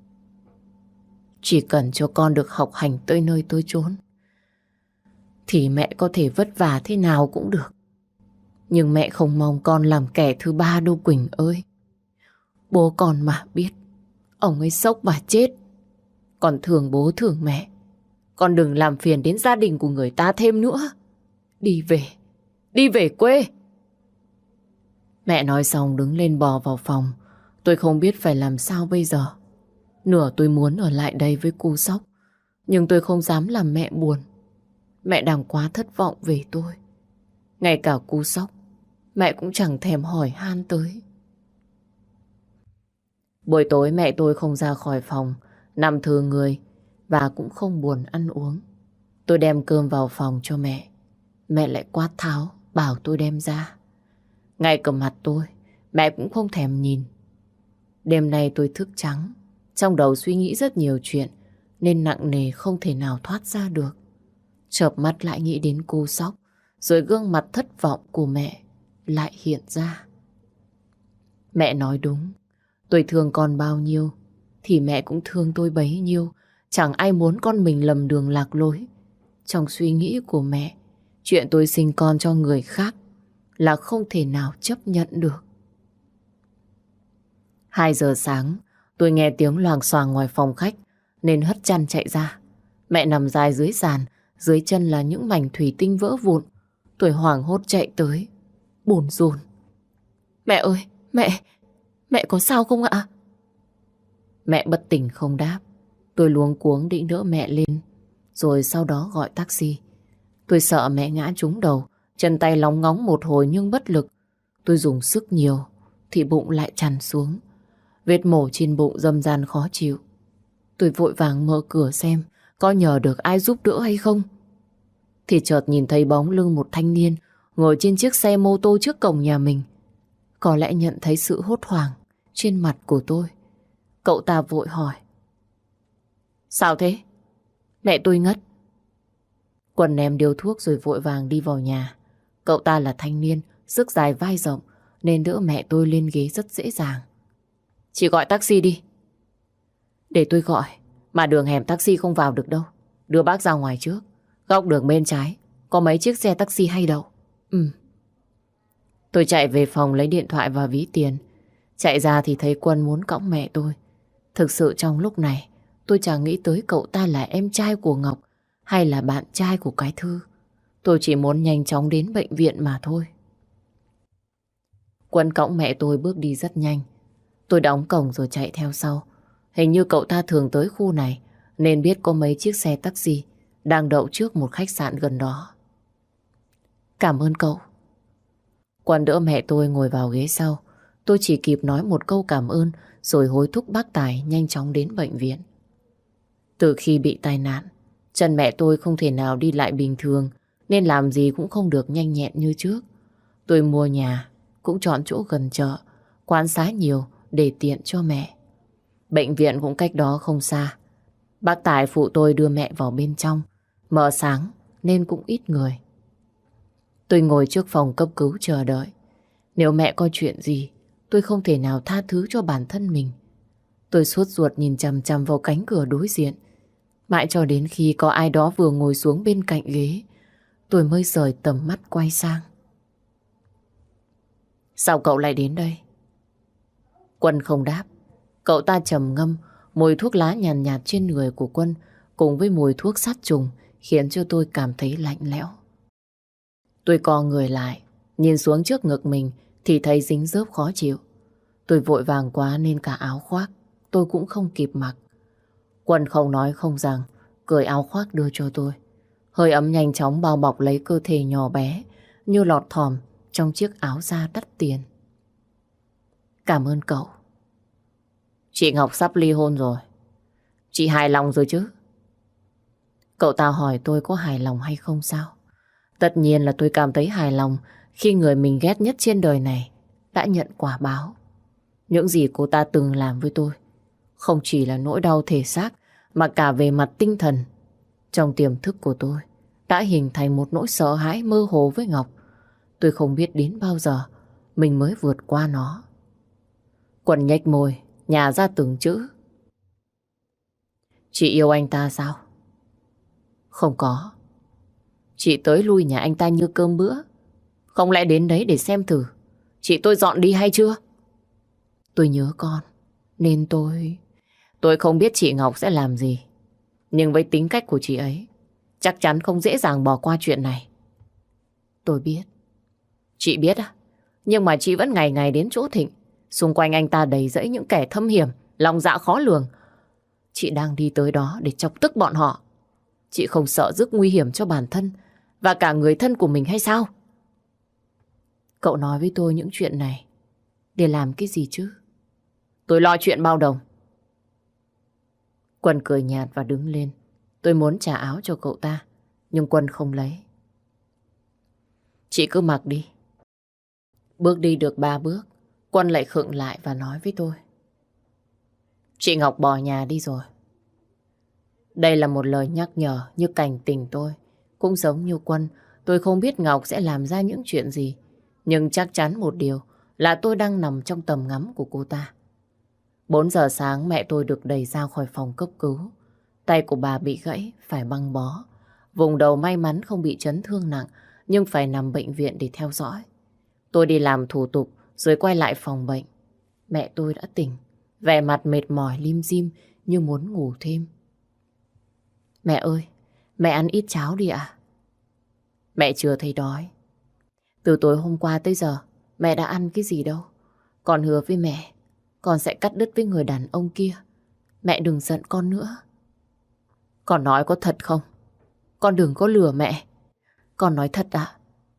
A: Chỉ cần cho con được học hành tới nơi tới chốn thì mẹ có thể vất vả thế nào cũng được. Nhưng mẹ không mong con làm kẻ thứ ba đâu Quỳnh ơi. Bố con mà biết, ông ấy sốc và chết. Con thương bố thương mẹ. Con đừng làm phiền đến gia đình của người ta thêm nữa. Đi về quê. Mẹ nói xong đứng lên bò vào phòng. Tôi không biết phải làm sao bây giờ. Nửa tôi muốn ở lại đây với cô Sóc, nhưng tôi không dám làm mẹ buồn. Mẹ đang quá thất vọng về tôi. Ngay cả cô Sóc mẹ cũng chẳng thèm hỏi han tới. Buổi tối mẹ tôi không ra khỏi phòng, nằm thừ người và cũng không buồn ăn uống. Tôi đem cơm vào phòng cho mẹ. Mẹ lại quát tháo bảo tôi đem ra. Ngay cầm mặt tôi, mẹ cũng không thèm nhìn. Đêm nay tôi thức trắng, trong đầu suy nghĩ rất nhiều chuyện nên nặng nề không thể nào thoát ra được. Chợp mắt lại nghĩ đến cô Sóc, rồi gương mặt thất vọng của mẹ lại hiện ra. Mẹ nói đúng, tôi thương con bao nhiêu thì mẹ cũng thương tôi bấy nhiêu. Chẳng ai muốn con mình lầm đường lạc lối. Trong suy nghĩ của mẹ, chuyện tôi sinh con cho người khác là không thể nào chấp nhận được. 2 giờ sáng, tôi nghe tiếng loảng xoảng ngoài phòng khách nên hất chăn chạy ra. Mẹ nằm dài dưới sàn, dưới chân là những mảnh thủy tinh vỡ vụn. Tôi hoảng hốt chạy tới, bồn rồn. Mẹ ơi, mẹ có sao không ạ? Mẹ bất tỉnh không đáp. Tôi luống cuống định đỡ mẹ lên, rồi sau đó gọi taxi. Tôi sợ mẹ ngã trúng đầu, chân tay lóng ngóng một hồi nhưng bất lực. Tôi dùng sức nhiều thì bụng lại tràn xuống. Vết mổ trên bụng râm ran khó chịu. Tôi vội vàng mở cửa xem có nhờ được ai giúp đỡ hay không. Thì chợt nhìn thấy bóng lưng một thanh niên ngồi trên chiếc xe mô tô trước cổng nhà mình. Có lẽ nhận thấy sự hốt hoảng trên mặt của tôi, cậu ta vội hỏi. Sao thế? Mẹ tôi ngất. Quần ném điếu thuốc rồi vội vàng đi vào nhà. Cậu ta là thanh niên, sức dài vai rộng nên đỡ mẹ tôi lên ghế rất dễ dàng. Chị gọi taxi đi. Để tôi gọi, mà đường hẻm taxi không vào được đâu. Đưa bác ra ngoài trước. Góc đường bên trái có mấy chiếc xe taxi hay đậu. Tôi chạy về phòng lấy điện thoại và ví tiền. Chạy ra thì thấy Quân muốn cõng mẹ tôi. Thực sự trong lúc này tôi chẳng nghĩ tới cậu ta là em trai của Ngọc hay là bạn trai của cái Thư. Tôi chỉ muốn nhanh chóng đến bệnh viện mà thôi. Quân cõng mẹ tôi bước đi rất nhanh. Tôi đóng cổng rồi chạy theo sau. Hình như cậu ta thường tới khu này nên biết có mấy chiếc xe taxi đang đậu trước một khách sạn gần đó. Cảm ơn cậu. Quân đỡ mẹ tôi ngồi vào ghế sau. Tôi chỉ kịp nói một câu cảm ơn rồi hối thúc bác Tài nhanh chóng đến bệnh viện. Từ khi bị tai nạn, chân mẹ tôi không thể nào đi lại bình thường nên làm gì cũng không được nhanh nhẹn như trước. Tôi mua nhà cũng chọn chỗ gần chợ, quán xá nhiều để tiện cho mẹ. Bệnh viện cũng cách đó không xa. Bác Tài phụ tôi đưa mẹ vào bên trong. Mở sáng nên cũng ít người. Tôi ngồi trước phòng cấp cứu chờ đợi. Nếu mẹ có chuyện gì, tôi không thể nào tha thứ cho bản thân mình. Tôi sốt ruột nhìn chằm chằm vào cánh cửa đối diện. Mãi cho đến khi có ai đó vừa ngồi xuống bên cạnh ghế, tôi mới rời tầm mắt quay sang. Sao cậu lại đến đây? Quân không đáp. Cậu ta trầm ngâm, mùi thuốc lá nhàn nhạt trên người của Quân cùng với mùi thuốc sát trùng khiến cho tôi cảm thấy lạnh lẽo. Tôi co người lại, nhìn xuống trước ngực mình thì thấy dính rớp khó chịu. Tôi vội vàng quá nên cả áo khoác tôi cũng không kịp mặc. Quân không nói không rằng, cởi áo khoác đưa cho tôi. Hơi ấm nhanh chóng bao bọc lấy cơ thể nhỏ bé như lọt thỏm trong chiếc áo da đắt tiền. Cảm ơn cậu. Chị Ngọc sắp ly hôn rồi. Chị hài lòng rồi chứ? Cậu ta hỏi tôi có hài lòng hay không sao? Tất nhiên là tôi cảm thấy hài lòng khi người mình ghét nhất trên đời này đã nhận quả báo. Những gì cô ta từng làm với tôi không chỉ là nỗi đau thể xác mà cả về mặt tinh thần. Trong tiềm thức của tôi đã hình thành một nỗi sợ hãi mơ hồ với Ngọc. Tôi không biết đến bao giờ mình mới vượt qua nó. Quân nhếch môi, nhả ra từng chữ. Chị yêu anh ta sao? Không có. Chị tới lui nhà anh ta như cơm bữa. Không lẽ đến đấy để xem thử chị tôi dọn đi hay chưa? Tôi nhớ con nên tôi không biết chị Ngọc sẽ làm gì. Nhưng với tính cách của chị ấy chắc chắn không dễ dàng bỏ qua chuyện này. Tôi biết. Chị biết à? Nhưng mà chị vẫn ngày ngày đến chỗ Thịnh. Xung quanh anh ta đầy rẫy những kẻ thâm hiểm, lòng dạ khó lường. Chị đang đi tới đó để chọc tức bọn họ. Chị không sợ rước nguy hiểm cho bản thân và cả người thân của mình hay sao? Cậu nói với tôi những chuyện này để làm cái gì chứ? Tôi lo chuyện bao đồng. Quân cười nhạt và đứng lên. Tôi muốn trả áo cho cậu ta, nhưng Quân không lấy. Chị cứ mặc đi. Bước đi được 3 bước, Quân lại khựng lại và nói với tôi. Chị Ngọc bỏ nhà đi rồi. Đây là một lời nhắc nhở như cảnh tỉnh tôi. Cũng giống như Quân, tôi không biết Ngọc sẽ làm ra những chuyện gì. Nhưng chắc chắn một điều là tôi đang nằm trong tầm ngắm của cô ta. 4 giờ sáng mẹ tôi được đẩy ra khỏi phòng cấp cứu. Tay của bà bị gãy, phải băng bó. Vùng đầu may mắn không bị chấn thương nặng, nhưng phải nằm bệnh viện để theo dõi. Tôi đi làm thủ tục rồi quay lại phòng bệnh. Mẹ tôi đã tỉnh, vẻ mặt mệt mỏi lim dim như muốn ngủ thêm. Mẹ ơi, mẹ ăn ít cháo đi ạ. Mẹ chưa thấy đói. Từ tối hôm qua tới giờ, mẹ đã ăn cái gì đâu. Con hứa với mẹ, con sẽ cắt đứt với người đàn ông kia. Mẹ đừng giận con nữa. Con nói có thật không? Con đừng có lừa mẹ. Con nói thật ạ.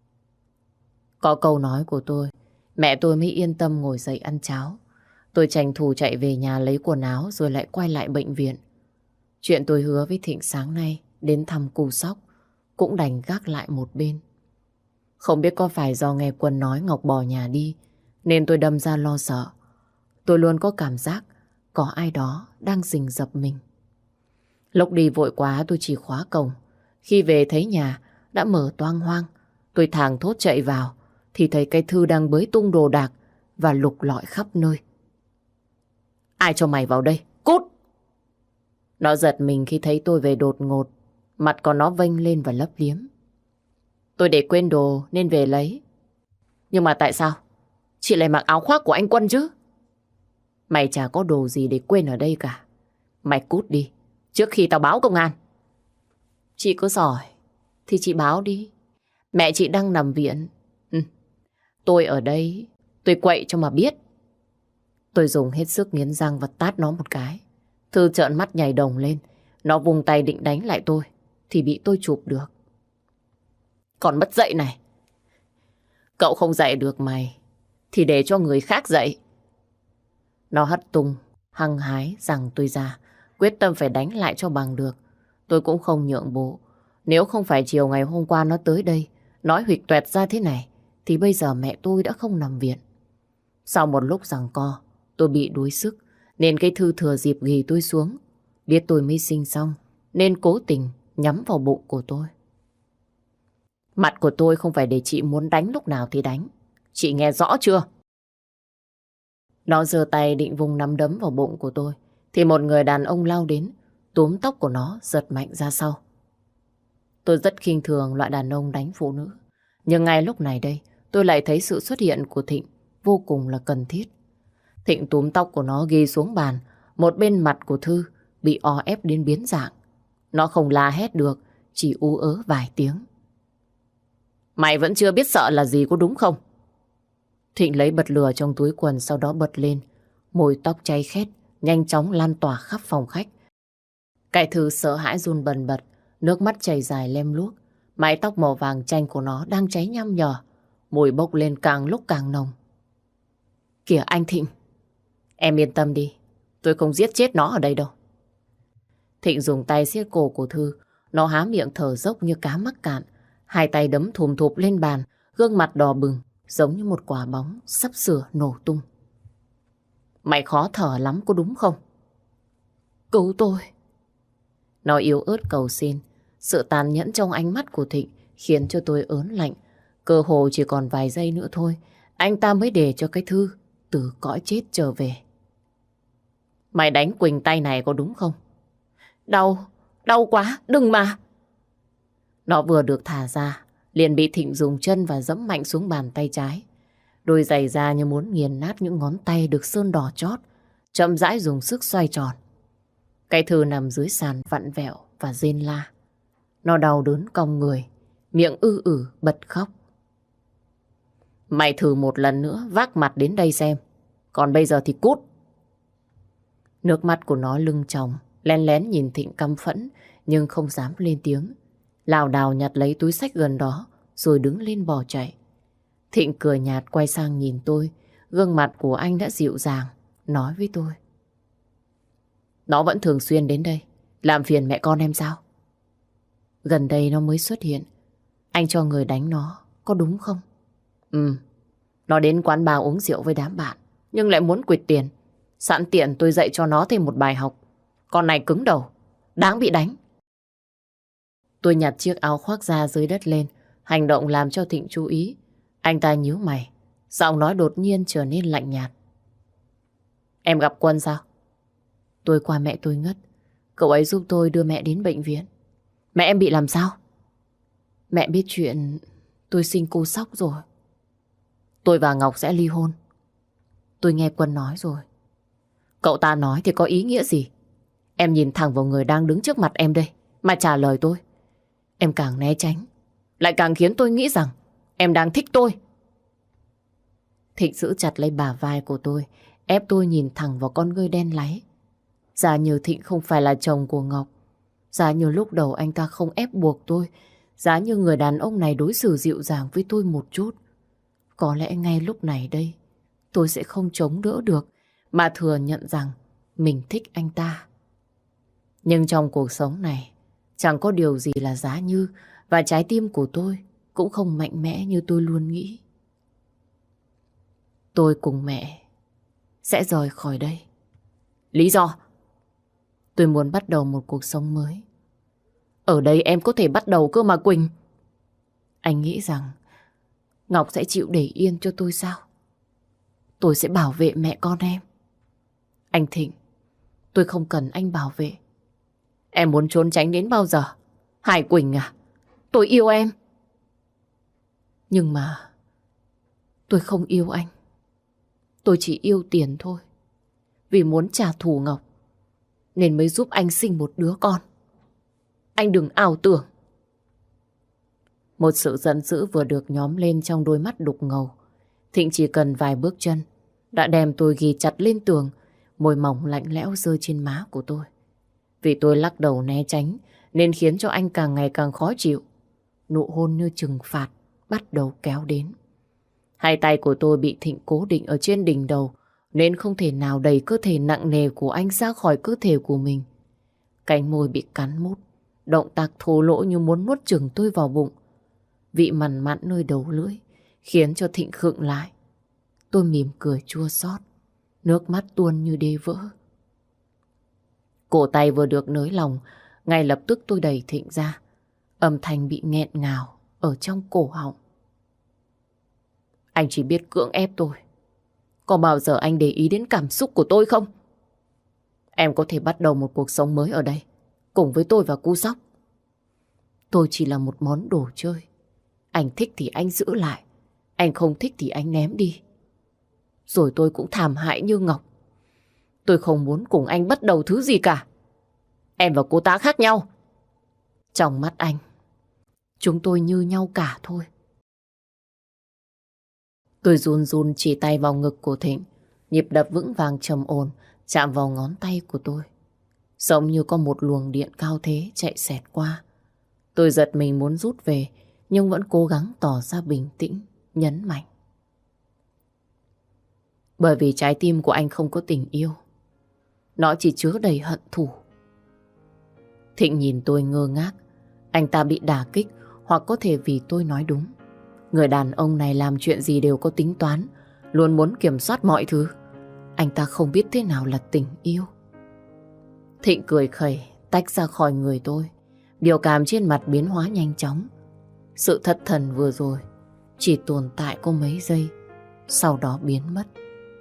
A: Có câu nói của tôi, mẹ tôi mới yên tâm ngồi dậy ăn cháo. Tôi tranh thủ chạy về nhà lấy quần áo rồi lại quay lại bệnh viện. Chuyện tôi hứa với Thịnh sáng nay đến thăm Cù Sóc cũng đành gác lại một bên. Không biết có phải do nghe Quân nói Ngọc bỏ nhà đi nên tôi đâm ra lo sợ. Tôi luôn có cảm giác có ai đó đang rình rập mình. Lúc đi vội quá tôi chỉ khóa cổng. Khi về thấy nhà đã mở toang hoang, tôi thảng thốt chạy vào thì thấy cái Thư đang bới tung đồ đạc và lục lọi khắp nơi. Ai cho mày vào đây? Cút! Nó giật mình khi thấy tôi về đột ngột. Mặt của nó vênh lên và lấp liếm. Tôi để quên đồ nên về lấy. Nhưng mà tại sao chị lại mặc áo khoác của anh Quân chứ? Mày chả có đồ gì để quên ở đây cả. Mày cút đi, trước khi tao báo công an. Chị có giỏi thì chị báo đi. Mẹ chị đang nằm viện. Tôi ở đây, tôi quậy cho mà biết. Tôi dùng hết sức nghiến răng và tát nó một cái. Thư trợn mắt nhảy đồng lên. Nó vùng tay định đánh lại tôi thì bị tôi chụp được. Còn mất dạy này. Cậu không dạy được mày thì để cho người khác dạy. Nó hất tung, hăng hái rằng tôi ra, quyết tâm phải đánh lại cho bằng được. Tôi cũng không nhượng bộ. Nếu không phải chiều ngày hôm qua nó tới đây nói huỵch toẹt ra thế này thì bây giờ mẹ tôi đã không nằm viện. Sau một lúc giằng co, tôi bị đuối sức nên cái Thư thừa dịp ghì tôi xuống. Biết tôi mới sinh xong nên cố tình nhắm vào bụng của tôi. Mặt của tôi không phải để chị muốn đánh lúc nào thì đánh. Chị nghe rõ chưa? Nó giơ tay định vùng nắm đấm vào bụng của tôi thì một người đàn ông lao đến, túm tóc của nó giật mạnh ra sau. Tôi rất khinh thường loại đàn ông đánh phụ nữ. Nhưng ngay lúc này đây, tôi lại thấy sự xuất hiện của Thịnh vô cùng là cần thiết. Thịnh túm tóc của nó ghi xuống bàn, một bên mặt của Thư bị o ép đến biến dạng. Nó không la hét được, chỉ ú ớ vài tiếng. Mày vẫn chưa biết sợ là gì có đúng không? Thịnh lấy bật lửa trong túi quần sau đó bật lên. Mùi tóc cháy khét nhanh chóng lan tỏa khắp phòng khách. Cái Thư sợ hãi run bần bật, nước mắt chảy dài lem luốc. Mái tóc màu vàng chanh của nó đang cháy nhăm nhở. Mùi bốc lên càng lúc càng nồng. Kìa anh Thịnh, em yên tâm đi, tôi không giết chết nó ở đây đâu. Thịnh dùng tay siết cổ của Thư. Nó há miệng thở dốc như cá mắc cạn. Hai tay đấm thùm thụp lên bàn, gương mặt đỏ bừng giống như một quả bóng sắp sửa nổ tung. Mày khó thở lắm có đúng không? Cứu tôi. Nó yếu ớt cầu xin. Sự tàn nhẫn trong ánh mắt của Thịnh khiến cho tôi ớn lạnh. Cơ hồ chỉ còn vài giây nữa thôi, anh ta mới để cho cái Thư từ cõi chết trở về. Mày đánh Quỳnh tay này có đúng không? Đau, đau quá, đừng mà. Nó vừa được thả ra, liền bị Thịnh dùng chân và giẫm mạnh xuống bàn tay trái. Đôi giày da như muốn nghiền nát những ngón tay được sơn đỏ chót, chậm rãi dùng sức xoay tròn. Cái Thư nằm dưới sàn vặn vẹo và rên la. Nó đau đớn cong người, miệng bật khóc. Mày thử một lần nữa vác mặt đến đây xem, còn bây giờ thì cút. Nước mắt của nó lưng tròng, lén lén nhìn Thịnh căm phẫn nhưng không dám lên tiếng. Lảo đảo nhặt lấy túi xách gần đó rồi đứng lên bỏ chạy. Thịnh cười nhạt quay sang nhìn tôi, gương mặt của anh đã dịu dàng, nói với tôi. Nó vẫn thường xuyên đến đây, làm phiền mẹ con em sao? Gần đây nó mới xuất hiện, anh cho người đánh nó, có đúng không? Nó đến quán bar uống rượu với đám bạn, nhưng lại muốn quỵt tiền. Sẵn tiện tôi dạy cho nó thêm một bài học. Con này cứng đầu, đáng bị đánh. Tôi nhặt chiếc áo khoác ra dưới đất lên, hành động làm cho Thịnh chú ý. Anh ta nhíu mày, giọng nói đột nhiên trở nên lạnh nhạt. Em gặp Quân sao? Tôi qua mẹ tôi ngất, cậu ấy giúp tôi đưa mẹ đến bệnh viện. Mẹ em bị làm sao? Mẹ biết chuyện tôi sinh cô sóc rồi. Tôi và Ngọc sẽ ly hôn. Tôi nghe Quân nói rồi. Cậu ta nói thì có ý nghĩa gì? Em nhìn thẳng vào người đang đứng trước mặt em đây mà trả lời tôi. Em càng né tránh, lại càng khiến tôi nghĩ rằng em đang thích tôi. Thịnh giữ chặt lấy bả vai của tôi, ép tôi nhìn thẳng vào con ngươi đen láy. Giả như Thịnh không phải là chồng của Ngọc, giả như lúc đầu anh ta không ép buộc tôi, giả như người đàn ông này đối xử dịu dàng với tôi một chút, có lẽ ngay lúc này đây tôi sẽ không chống đỡ được mà thừa nhận rằng mình thích anh ta. Nhưng trong cuộc sống này chẳng có điều gì là giá như, và trái tim của tôi cũng không mạnh mẽ như tôi luôn nghĩ. Tôi cùng mẹ sẽ rời khỏi đây. Lý do? Tôi muốn bắt đầu một cuộc sống mới. Ở đây em có thể bắt đầu cơ mà Quỳnh. Anh nghĩ rằng Ngọc sẽ chịu để yên cho tôi sao? Tôi sẽ bảo vệ mẹ con em. Anh Thịnh, tôi không cần anh bảo vệ. Em muốn trốn tránh đến bao giờ? Hải Quỳnh à, tôi yêu em. Nhưng mà tôi không yêu anh. Tôi chỉ yêu tiền thôi. Vì muốn trả thù Ngọc. nên mới giúp anh sinh một đứa con. Anh đừng ảo tưởng. Một sự giận dữ vừa được nhóm lên trong đôi mắt đục ngầu. Thịnh chỉ cần vài bước chân đã đem tôi ghi chặt lên tường, môi mỏng lạnh lẽo rơi trên má của tôi. Vì tôi lắc đầu né tránh nên khiến cho anh càng ngày càng khó chịu. Nụ hôn như trừng phạt bắt đầu kéo đến. Hai tay của tôi bị Thịnh cố định ở trên đỉnh đầu nên không thể nào đẩy cơ thể nặng nề của anh ra khỏi cơ thể của mình. Cánh môi bị cắn mút, động tác thô lỗ như muốn nuốt chửng tôi vào bụng. Vị mằn mặn nơi đầu lưỡi khiến cho Thịnh khựng lại. Tôi mỉm cười chua xót, nước mắt tuôn như đê vỡ. Cổ tay vừa được nới lỏng, ngay lập tức tôi đẩy Thịnh ra. Âm thanh bị nghẹn ngào ở trong cổ họng. Anh chỉ biết cưỡng ép tôi. Có bao giờ anh để ý đến cảm xúc của tôi không? Em có thể bắt đầu một cuộc sống mới ở đây, cùng với tôi và cu sóc. Tôi chỉ là một món đồ chơi. Anh thích thì anh giữ lại, anh không thích thì anh ném đi. Rồi tôi cũng thảm hại như Ngọc. Tôi không muốn cùng anh bắt đầu thứ gì cả. Em và cô ta khác nhau. Trong mắt anh, chúng tôi như nhau cả thôi. Tôi run run chỉ tay vào ngực của Thịnh. Nhịp đập vững vàng trầm ổn chạm vào ngón tay của tôi. Giống như có một luồng điện cao thế chạy xẹt qua. Tôi giật mình muốn rút về, nhưng vẫn cố gắng tỏ ra bình tĩnh, nhấn mạnh. Bởi vì trái tim của anh không có tình yêu. Nó chỉ chứa đầy hận thù. Thịnh nhìn tôi ngơ ngác. Anh ta bị đả kích, hoặc có thể vì tôi nói đúng. Người đàn ông này làm chuyện gì đều có tính toán, luôn muốn kiểm soát mọi thứ. Anh ta không biết thế nào là tình yêu. Thịnh cười khẩy, tách ra khỏi người tôi. Biểu cảm trên mặt biến hóa nhanh chóng. Sự thất thần vừa rồi chỉ tồn tại có mấy giây, sau đó biến mất.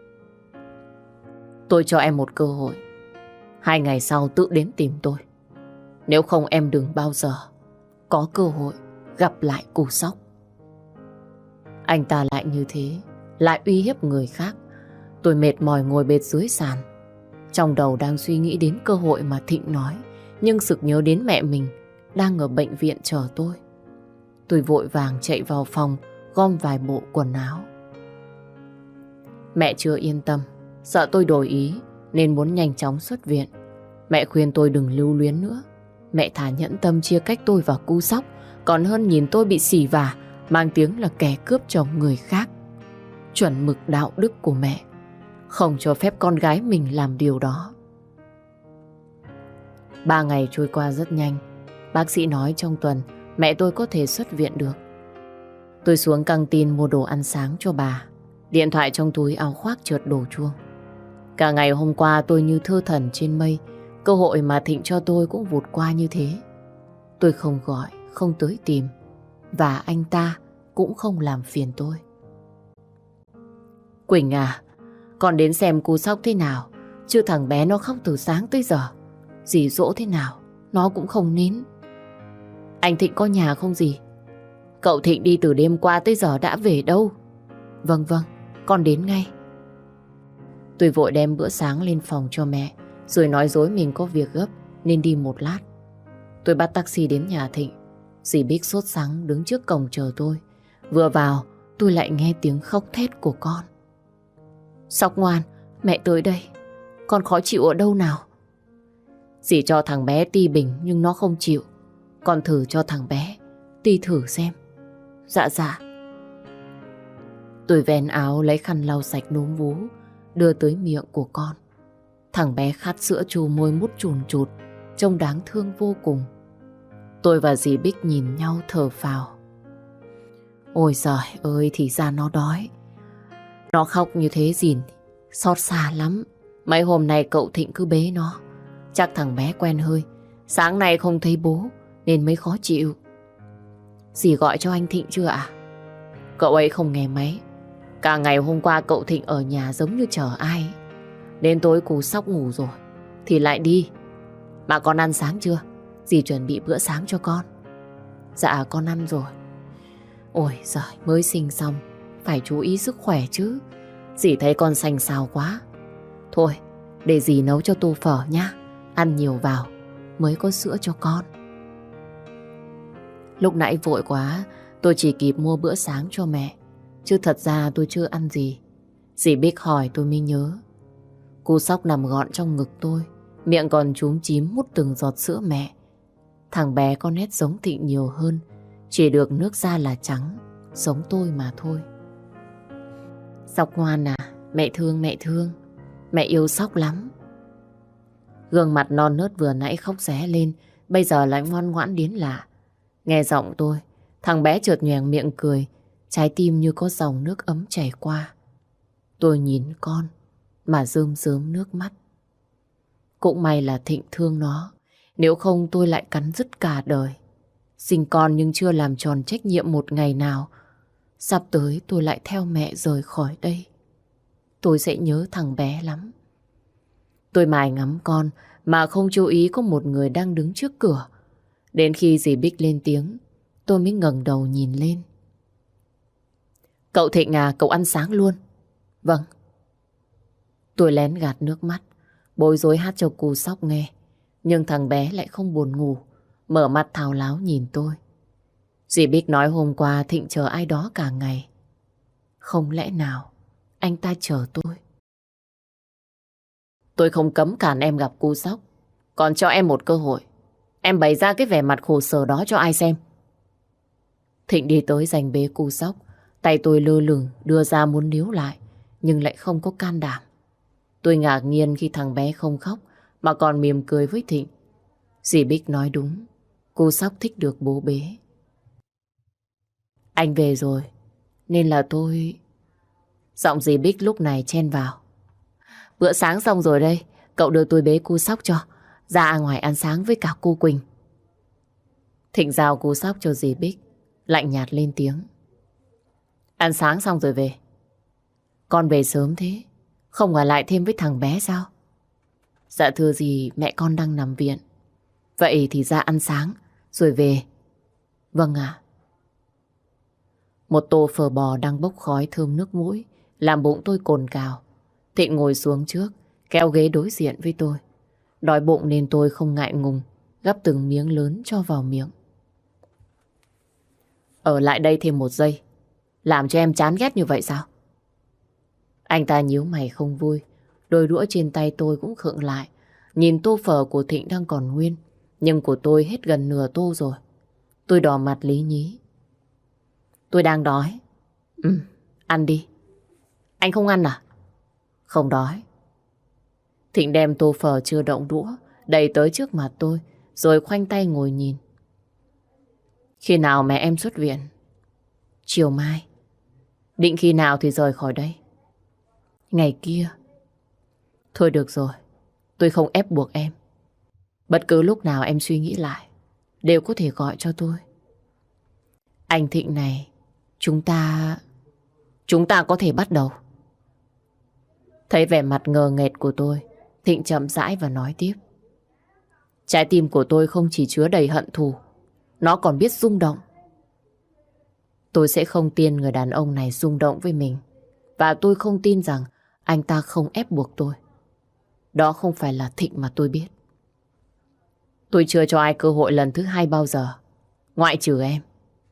A: Tôi cho em một cơ hội. 2 ngày sau tự đến tìm tôi. Nếu không em đừng bao giờ có cơ hội gặp lại cô Sóc. Anh ta lại như thế, lại uy hiếp người khác. Tôi mệt mỏi ngồi bệt dưới sàn. Trong đầu đang suy nghĩ đến cơ hội mà Thịnh nói, nhưng sực nhớ đến mẹ mình đang ở bệnh viện chờ tôi. Tôi vội vàng chạy vào phòng, gom vài bộ quần áo. Mẹ chưa yên tâm, sợ tôi đổi ý nên muốn nhanh chóng xuất viện. Mẹ khuyên tôi đừng lưu luyến nữa. Mẹ thà nhẫn tâm chia cách tôi và cu Sóc còn hơn nhìn tôi bị xỉ vả, mang tiếng là kẻ cướp chồng người khác. Chuẩn mực đạo đức của mẹ không cho phép con gái mình làm điều đó. 3 ngày trôi qua rất nhanh. Bác sĩ nói trong tuần mẹ tôi có thể xuất viện được. Tôi xuống căng tin mua đồ ăn sáng cho bà. Điện thoại trong túi áo khoác chợt đổ chuông. Cả ngày hôm qua tôi như thơ thần trên mây. Cơ hội mà Thịnh cho tôi cũng vụt qua như thế. Tôi không gọi, không tới tìm, và anh ta cũng không làm phiền tôi. Quỳnh à, con đến xem cô Sóc thế nào. Chứ thằng bé nó khóc từ sáng tới giờ. Dì dỗ thế nào nó cũng không nín. Anh Thịnh có nhà không dì? Cậu Thịnh đi từ đêm qua tới giờ đã về đâu? Vâng, con đến ngay. Tôi vội đem bữa sáng lên phòng cho mẹ, rồi nói dối mình có việc gấp nên đi một lát. Tôi bắt taxi đến nhà Thịnh. Dì Bích sốt sắng đứng trước cổng chờ tôi. Vừa vào tôi lại nghe tiếng khóc thét của con. Sóc ngoan, mẹ tới đây. Con khó chịu ở đâu nào? Dì cho thằng bé ti bình nhưng nó không chịu. Con thử cho thằng bé ti thử xem. Dạ. Tôi vén áo lấy khăn lau sạch núm vú, đưa tới miệng của con. Thằng bé khát sữa trù môi mút chùn chụt, trông đáng thương vô cùng. Tôi và dì Bích nhìn nhau thở phào. Ôi giời ơi, thì ra nó đói. Nó khóc như thế dì xót xa lắm. Mấy hôm nay cậu Thịnh cứ bế nó. Chắc thằng bé quen hơi. Sáng nay không thấy bố nên mới khó chịu. Dì gọi cho anh Thịnh chưa ạ? Cậu ấy không nghe máy. Cả ngày hôm qua cậu Thịnh ở nhà giống như chờ ai. Đến tối cô Sóc ngủ rồi thì lại đi. Mà con ăn sáng chưa? Dì chuẩn bị bữa sáng cho con. Dạ con ăn rồi. Ôi giời, mới sinh xong phải chú ý sức khỏe chứ. Dì thấy con xanh xao quá. Thôi để dì nấu cho tô phở nhá. Ăn nhiều vào mới có sữa cho con. Lúc nãy vội quá, tôi chỉ kịp mua bữa sáng cho mẹ, chứ thật ra tôi chưa ăn gì. Dì Bích hỏi tôi mới nhớ. Cô Sóc nằm gọn trong ngực tôi, miệng còn chúm chím mút từng giọt sữa mẹ. Thằng bé có nét giống Thịnh nhiều hơn, chỉ được nước da là trắng, giống tôi mà thôi. Sóc ngoan à, mẹ thương, mẹ yêu Sóc lắm. Gương mặt non nớt vừa nãy khóc ré lên, bây giờ lại ngoan ngoãn đến lạ. Nghe giọng tôi, thằng bé chợt nhoẻn miệng cười, trái tim như có dòng nước ấm chảy qua. Tôi nhìn con mà rơm rớm nước mắt. Cũng may là Thịnh thương nó, nếu không tôi lại cắn rứt cả đời. Sinh con nhưng chưa làm tròn trách nhiệm một ngày nào. Sắp tới tôi lại theo mẹ rời khỏi đây. Tôi sẽ nhớ thằng bé lắm. Tôi mải ngắm con mà không chú ý có một người đang đứng trước cửa. Đến khi dì Bích lên tiếng, tôi mới ngẩng đầu nhìn lên. Cậu Thịnh à, cậu ăn sáng luôn? Vâng. Tôi lén gạt nước mắt, bối rối hát cho cô Sóc nghe. Nhưng thằng bé lại không buồn ngủ, mở mặt thao láo nhìn tôi. Dì Bích nói hôm qua Thịnh chờ ai đó cả ngày. Không lẽ nào anh ta chờ tôi? Tôi không cấm cản em gặp cô Sóc, còn cho em một cơ hội. Em bày ra cái vẻ mặt khổ sở đó cho ai xem. Thịnh đi tới giành bế cô Sóc, tay tôi lơ lửng đưa ra muốn níu lại, nhưng lại không có can đảm. Tôi ngạc nhiên khi thằng bé không khóc mà còn mỉm cười với Thịnh. Dì Bích nói đúng, cô Sóc thích được bố bế. Anh về rồi, nên là tôi... Giọng dì Bích lúc này chen vào. Bữa sáng xong rồi đây, cậu đưa tôi bế cô Sóc cho, ra ngoài ăn sáng với cả cô Quỳnh. Thịnh giao cô Sóc cho dì Bích, lạnh nhạt lên tiếng. Ăn sáng xong rồi về. Con về sớm thế, không ở lại thêm với thằng bé sao? Dạ thưa dì, mẹ con đang nằm viện. Vậy thì ra ăn sáng, rồi về. Vâng ạ. Một tô phở bò đang bốc khói thơm nước mũi, làm bụng tôi cồn cào. Thịnh ngồi xuống trước, kéo ghế đối diện với tôi. Đói bụng nên tôi không ngại ngùng, gắp từng miếng lớn cho vào miệng. Ở lại đây thêm một giây, làm cho em chán ghét như vậy sao? Anh ta nhíu mày không vui, đôi đũa trên tay tôi cũng khựng lại. Nhìn tô phở của Thịnh đang còn nguyên, nhưng của tôi hết gần nửa tô rồi. Tôi đỏ mặt lý nhí. Tôi đang đói. Ăn đi. Anh không ăn à? Không đói. Thịnh đem tô phở chưa động đũa đẩy tới trước mặt tôi, rồi khoanh tay ngồi nhìn. Khi nào mẹ em xuất viện? Chiều mai. Định khi nào thì rời khỏi đây? Ngày kia. Thôi được rồi, tôi không ép buộc em. Bất cứ lúc nào em suy nghĩ lại, đều có thể gọi cho tôi. Anh Thịnh này, chúng ta có thể bắt đầu. Thấy vẻ mặt ngờ nghệch của tôi, Thịnh chậm rãi và nói tiếp. Trái tim của tôi không chỉ chứa đầy hận thù, nó còn biết rung động. Tôi sẽ không tin người đàn ông này rung động với mình. Và tôi không tin rằng anh ta không ép buộc tôi. Đó không phải là Thịnh mà tôi biết. Tôi chưa cho ai cơ hội lần thứ hai bao giờ, ngoại trừ em.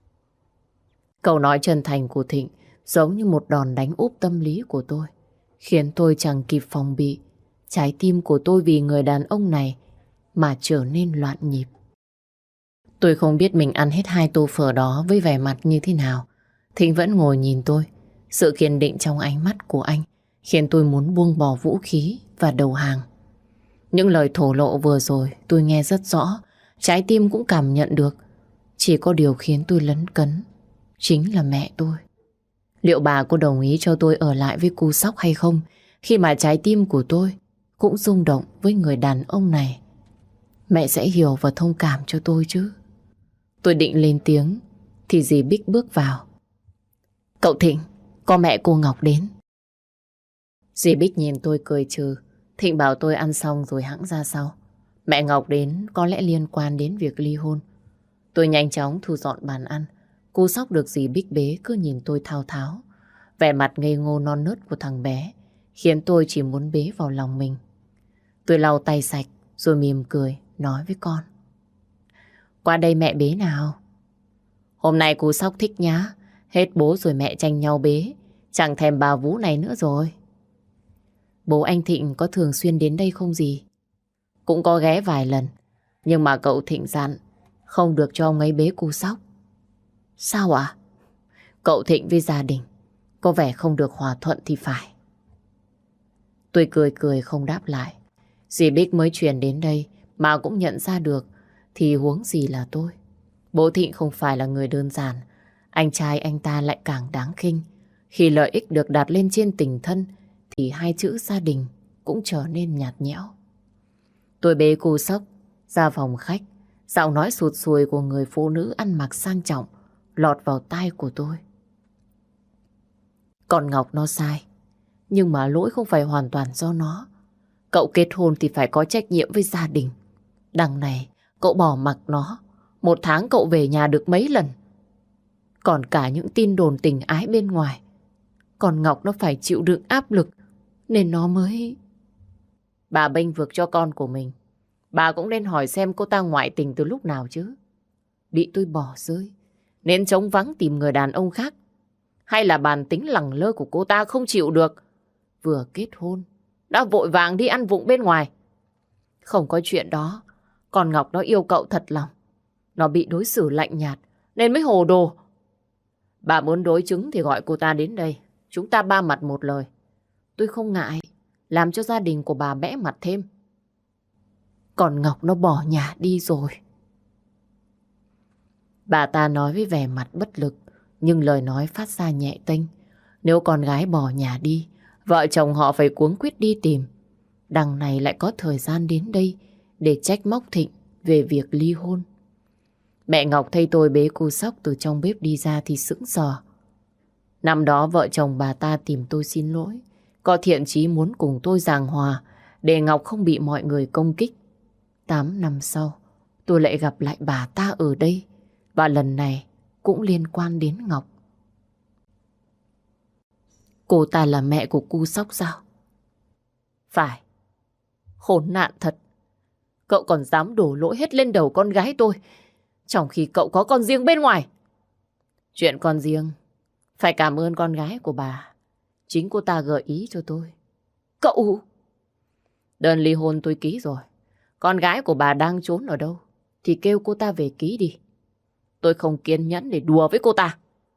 A: Câu nói chân thành của Thịnh giống như một đòn đánh úp tâm lý của tôi, khiến tôi chẳng kịp phòng bị. Trái tim của tôi vì người đàn ông này mà trở nên loạn nhịp. Tôi không biết mình ăn hết 2 tô phở đó với vẻ mặt như thế nào. Thịnh vẫn ngồi nhìn tôi. Sự kiên định trong ánh mắt của anh khiến tôi muốn buông bỏ vũ khí và đầu hàng. Những lời thổ lộ vừa rồi tôi nghe rất rõ, trái tim cũng cảm nhận được. Chỉ có điều khiến tôi lấn cấn, chính là mẹ tôi. Liệu bà có đồng ý cho tôi ở lại với cô Sóc hay không, khi mà trái tim của tôi cũng rung động với người đàn ông này? Mẹ sẽ hiểu và thông cảm cho tôi chứ? Tôi định lên tiếng thì dì Bích bước vào. Cậu Thịnh, con mẹ cô Ngọc đến. Dì Bích nhìn tôi cười trừ. Thịnh bảo tôi ăn xong rồi hẵng ra sau. Mẹ Ngọc đến có lẽ liên quan đến việc ly hôn. Tôi nhanh chóng thu dọn bàn ăn. Cô Sóc được dì Bích bế cứ nhìn tôi thao tháo. Vẻ mặt ngây ngô non nớt của thằng bé khiến tôi chỉ muốn bế vào lòng mình. Tôi lau tay sạch rồi mỉm cười nói với con. Qua đây mẹ bế nào. Hôm nay cô Sóc thích nhá. Hết bố rồi mẹ tranh nhau bế. Chẳng thèm bà vú này nữa rồi. Bố anh Thịnh có thường xuyên đến đây không gì? Cũng có ghé vài lần. Nhưng mà cậu Thịnh dặn không được cho ông ấy bế cô Sóc. Sao ạ? Cậu Thịnh với gia đình có vẻ không được hòa thuận thì phải. Tôi cười cười không đáp lại. Dì Bích mới chuyển đến đây mà cũng nhận ra được thì huống gì là tôi. Bố Thịnh không phải là người đơn giản. Anh trai anh ta lại càng đáng khinh. Khi lợi ích được đặt lên trên tình thân thì hai chữ gia đình cũng trở nên nhạt nhẽo. Tôi bế cô Sóc ra phòng khách. Giọng nói sụt sùi của người phụ nữ ăn mặc sang trọng lọt vào tai của tôi. Còn Ngọc nó sai, nhưng mà lỗi không phải hoàn toàn do nó. Cậu kết hôn thì phải có trách nhiệm với gia đình. Đằng này cậu bỏ mặc nó. Một tháng cậu về nhà được mấy lần. Còn cả những tin đồn tình ái bên ngoài. Còn Ngọc nó phải chịu đựng áp lực nên nó mới... Bà bênh vực cho con của mình. Bà cũng nên hỏi xem cô ta ngoại tình từ lúc nào chứ. Bị tôi bỏ rơi nên trống vắng tìm người đàn ông khác. Hay là bản tính lẳng lơ của cô ta không chịu được. Vừa kết hôn đã vội vàng đi ăn vụng bên ngoài. Không có chuyện đó. Còn Ngọc nó yêu cậu thật lòng. Nó bị đối xử lạnh nhạt nên mới hồ đồ. Bà muốn đối chứng thì gọi cô ta đến đây. Chúng ta ba mặt một lời. Tôi không ngại làm cho gia đình của bà bẽ mặt thêm. Còn Ngọc nó bỏ nhà đi rồi. Bà ta nói với vẻ mặt bất lực, nhưng lời nói phát ra nhẹ tênh. Nếu con gái bỏ nhà đi, vợ chồng họ phải cuống quýt đi tìm. Đằng này lại có thời gian đến đây để trách móc Thịnh về việc ly hôn. Mẹ Ngọc thấy tôi bế cô Sóc từ trong bếp đi ra thì sững sờ. Năm đó vợ chồng bà ta tìm tôi xin lỗi, có thiện chí muốn cùng tôi giảng hòa để Ngọc không bị mọi người công kích. 8 năm sau, tôi lại gặp lại bà ta ở đây, và lần này cũng liên quan đến Ngọc. Cô ta là mẹ của cu Sóc sao? Phải. Khốn nạn thật. Cậu còn dám đổ lỗi hết lên đầu con gái tôi, trong khi cậu có con riêng bên ngoài. Chuyện con riêng phải cảm ơn con gái của bà. Chính cô ta gợi ý cho tôi. Cậu! Đơn ly hôn tôi ký rồi. Con gái của bà đang trốn ở đâu thì kêu cô ta về ký đi. Tôi không kiên nhẫn để đùa với cô ta.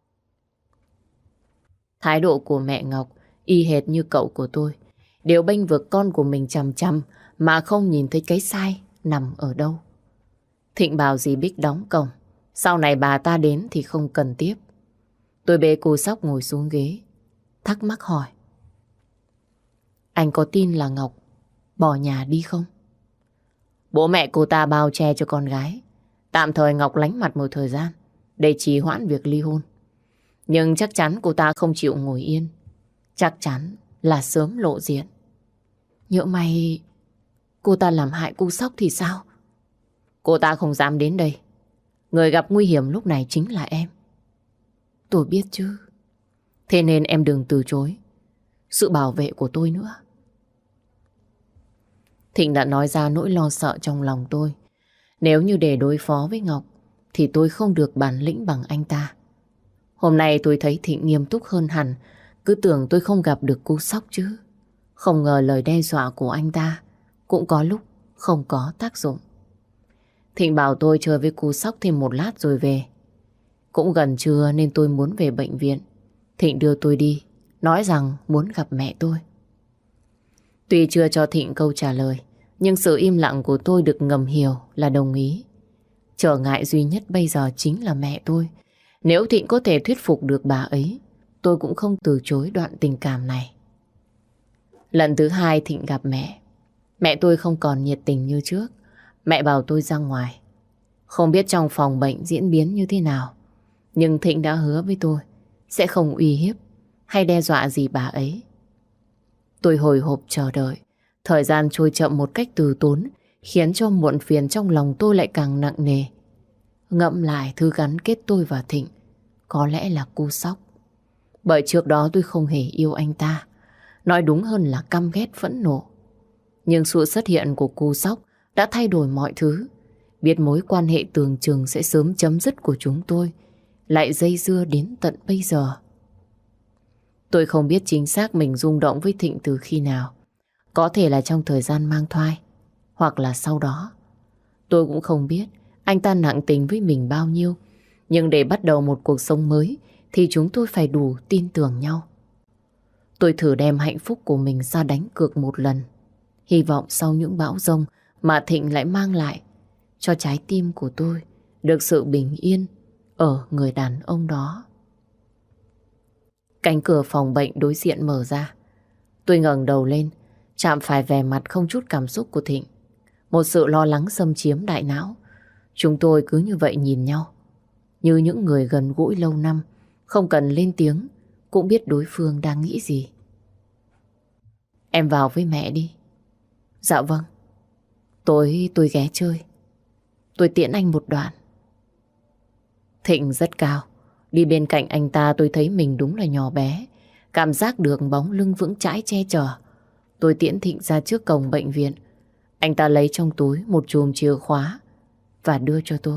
A: Thái độ của mẹ Ngọc y hệt như cậu của tôi. Đều bênh vực con của mình chằm chằm mà không nhìn thấy cái sai nằm ở đâu. Thịnh bảo dì Bích đóng cổng. Sau này bà ta đến thì không cần tiếp. Tôi bế cô Sóc ngồi xuống ghế, thắc mắc hỏi. Anh có tin là Ngọc bỏ nhà đi không? Bố mẹ cô ta bao che cho con gái. Tạm thời Ngọc lánh mặt một thời gian để trì hoãn việc ly hôn. Nhưng chắc chắn cô ta không chịu ngồi yên. Chắc chắn là sớm lộ diện. Nhỡ may cô ta làm hại cô Sóc thì sao? Cô ta không dám đến đây. Người gặp nguy hiểm lúc này chính là em. Tôi biết chứ. Thế nên em đừng từ chối sự bảo vệ của tôi nữa. Thịnh đã nói ra nỗi lo sợ trong lòng tôi. Nếu như để đối phó với Ngọc thì tôi không được bản lĩnh bằng anh ta. Hôm nay tôi thấy Thịnh nghiêm túc hơn hẳn. Cứ tưởng tôi không gặp được cô Sóc chứ. Không ngờ lời đe dọa của anh ta cũng có lúc không có tác dụng. Thịnh bảo tôi chơi với cô Sóc thêm một lát rồi về. Cũng gần trưa nên tôi muốn về bệnh viện. Thịnh đưa tôi đi, nói rằng muốn gặp mẹ tôi. Tuy chưa cho Thịnh câu trả lời, nhưng sự im lặng của tôi được ngầm hiểu là đồng ý. Trở ngại duy nhất bây giờ chính là mẹ tôi. Nếu Thịnh có thể thuyết phục được bà ấy, tôi cũng không từ chối đoạn tình cảm này. Lần thứ hai Thịnh gặp mẹ. Mẹ tôi không còn nhiệt tình như trước. Mẹ bảo tôi ra ngoài. Không biết trong phòng bệnh diễn biến như thế nào, nhưng Thịnh đã hứa với tôi sẽ không uy hiếp hay đe dọa gì bà ấy. Tôi hồi hộp chờ đợi. Thời gian trôi chậm một cách từ tốn, khiến cho muộn phiền trong lòng tôi lại càng nặng nề. Ngẫm lại thứ gắn kết tôi và Thịnh có lẽ là cô Sóc. Bởi trước đó tôi không hề yêu anh ta. Nói đúng hơn là căm ghét phẫn nộ. Nhưng sự xuất hiện của cô Sóc đã thay đổi mọi thứ. Biết mối quan hệ tưởng chừng sẽ sớm chấm dứt của chúng tôi lại dây dưa đến tận bây giờ. Tôi không biết chính xác mình rung động với Thịnh từ khi nào. Có thể là trong thời gian mang thai, hoặc là sau đó. Tôi cũng không biết anh ta nặng tình với mình bao nhiêu. Nhưng để bắt đầu một cuộc sống mới thì chúng tôi phải đủ tin tưởng nhau. Tôi thử đem hạnh phúc của mình ra đánh cược một lần. Hy vọng sau những bão giông mà Thịnh lại mang lại cho trái tim của tôi được sự bình yên ở người đàn ông đó. Cánh cửa phòng bệnh đối diện mở ra. Tôi ngẩng đầu lên, chạm phải vẻ mặt không chút cảm xúc của Thịnh. Một sự lo lắng xâm chiếm đại não. Chúng tôi cứ như vậy nhìn nhau, như những người gần gũi lâu năm, không cần lên tiếng cũng biết đối phương đang nghĩ gì. Em vào với mẹ đi. Dạ vâng. Tôi ghé chơi. Tôi tiễn anh một đoạn. Thịnh rất cao. Đi bên cạnh anh ta tôi thấy mình đúng là nhỏ bé. Cảm giác được bóng lưng vững chãi che chở. Tôi tiễn Thịnh ra trước cổng bệnh viện. Anh ta lấy trong túi một chùm chìa khóa và đưa cho tôi.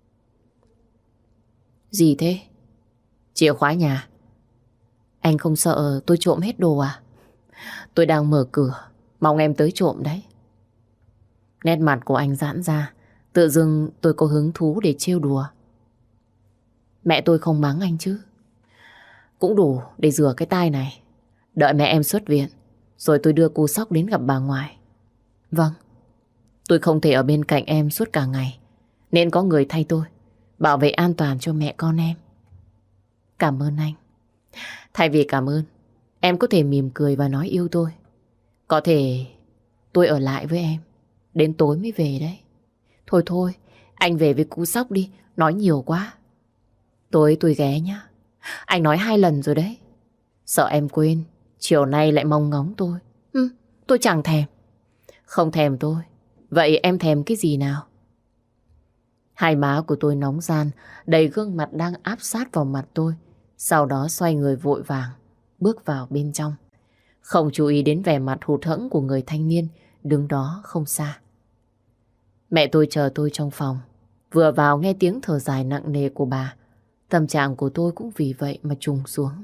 A: Gì thế? Chìa khóa nhà. Anh không sợ tôi trộm hết đồ à? Tôi đang mở cửa, mong em tới trộm đấy. Nét mặt của anh giãn ra. Tự dưng tôi có hứng thú để trêu đùa. Mẹ tôi không mắng anh chứ? Cũng đủ để rửa cái tai này. Đợi mẹ em xuất viện rồi tôi đưa cô Sóc đến gặp bà ngoại. Vâng. Tôi không thể ở bên cạnh em suốt cả ngày, nên có người thay tôi bảo vệ an toàn cho mẹ con em. Cảm ơn anh. Thay vì cảm ơn, em có thể mỉm cười và nói yêu tôi. Có thể tôi ở lại với em đến tối mới về đấy. Thôi thôi, anh về với cú Sóc đi, nói nhiều quá. Tối tôi ghé nhá. Anh nói 2 lần rồi đấy. Sợ em quên, chiều nay lại mong ngóng tôi. Tôi chẳng thèm. Không thèm tôi. Vậy em thèm cái gì nào? Hai má của tôi nóng ran, đầy gương mặt đang áp sát vào mặt tôi. Sau đó xoay người vội vàng, bước vào bên trong. Không chú ý đến vẻ mặt hụt hẫng của người thanh niên đứng đó không xa. Mẹ tôi chờ tôi trong phòng. Vừa vào nghe tiếng thở dài nặng nề của bà, tâm trạng của tôi cũng vì vậy mà trùng xuống.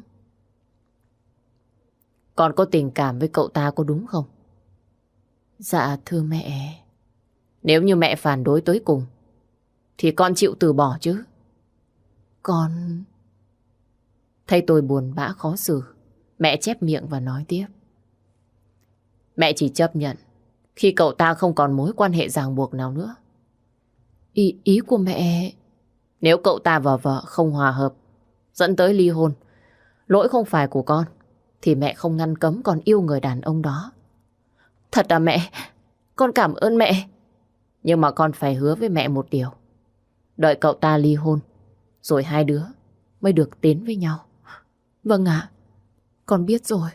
A: Con có tình cảm với cậu ta có đúng không? Dạ thưa mẹ. Nếu như mẹ phản đối tới cùng thì con chịu từ bỏ chứ? Con... Thấy tôi buồn bã khó xử, mẹ chép miệng và nói tiếp. Mẹ chỉ chấp nhận khi cậu ta không còn mối quan hệ ràng buộc nào nữa. Ý của mẹ... Nếu cậu ta và vợ không hòa hợp, dẫn tới ly hôn, lỗi không phải của con, thì mẹ không ngăn cấm con yêu người đàn ông đó. Thật à mẹ? Con cảm ơn mẹ. Nhưng mà con phải hứa với mẹ một điều. Đợi cậu ta ly hôn, rồi hai đứa mới được tiến với nhau. Vâng ạ, con biết rồi.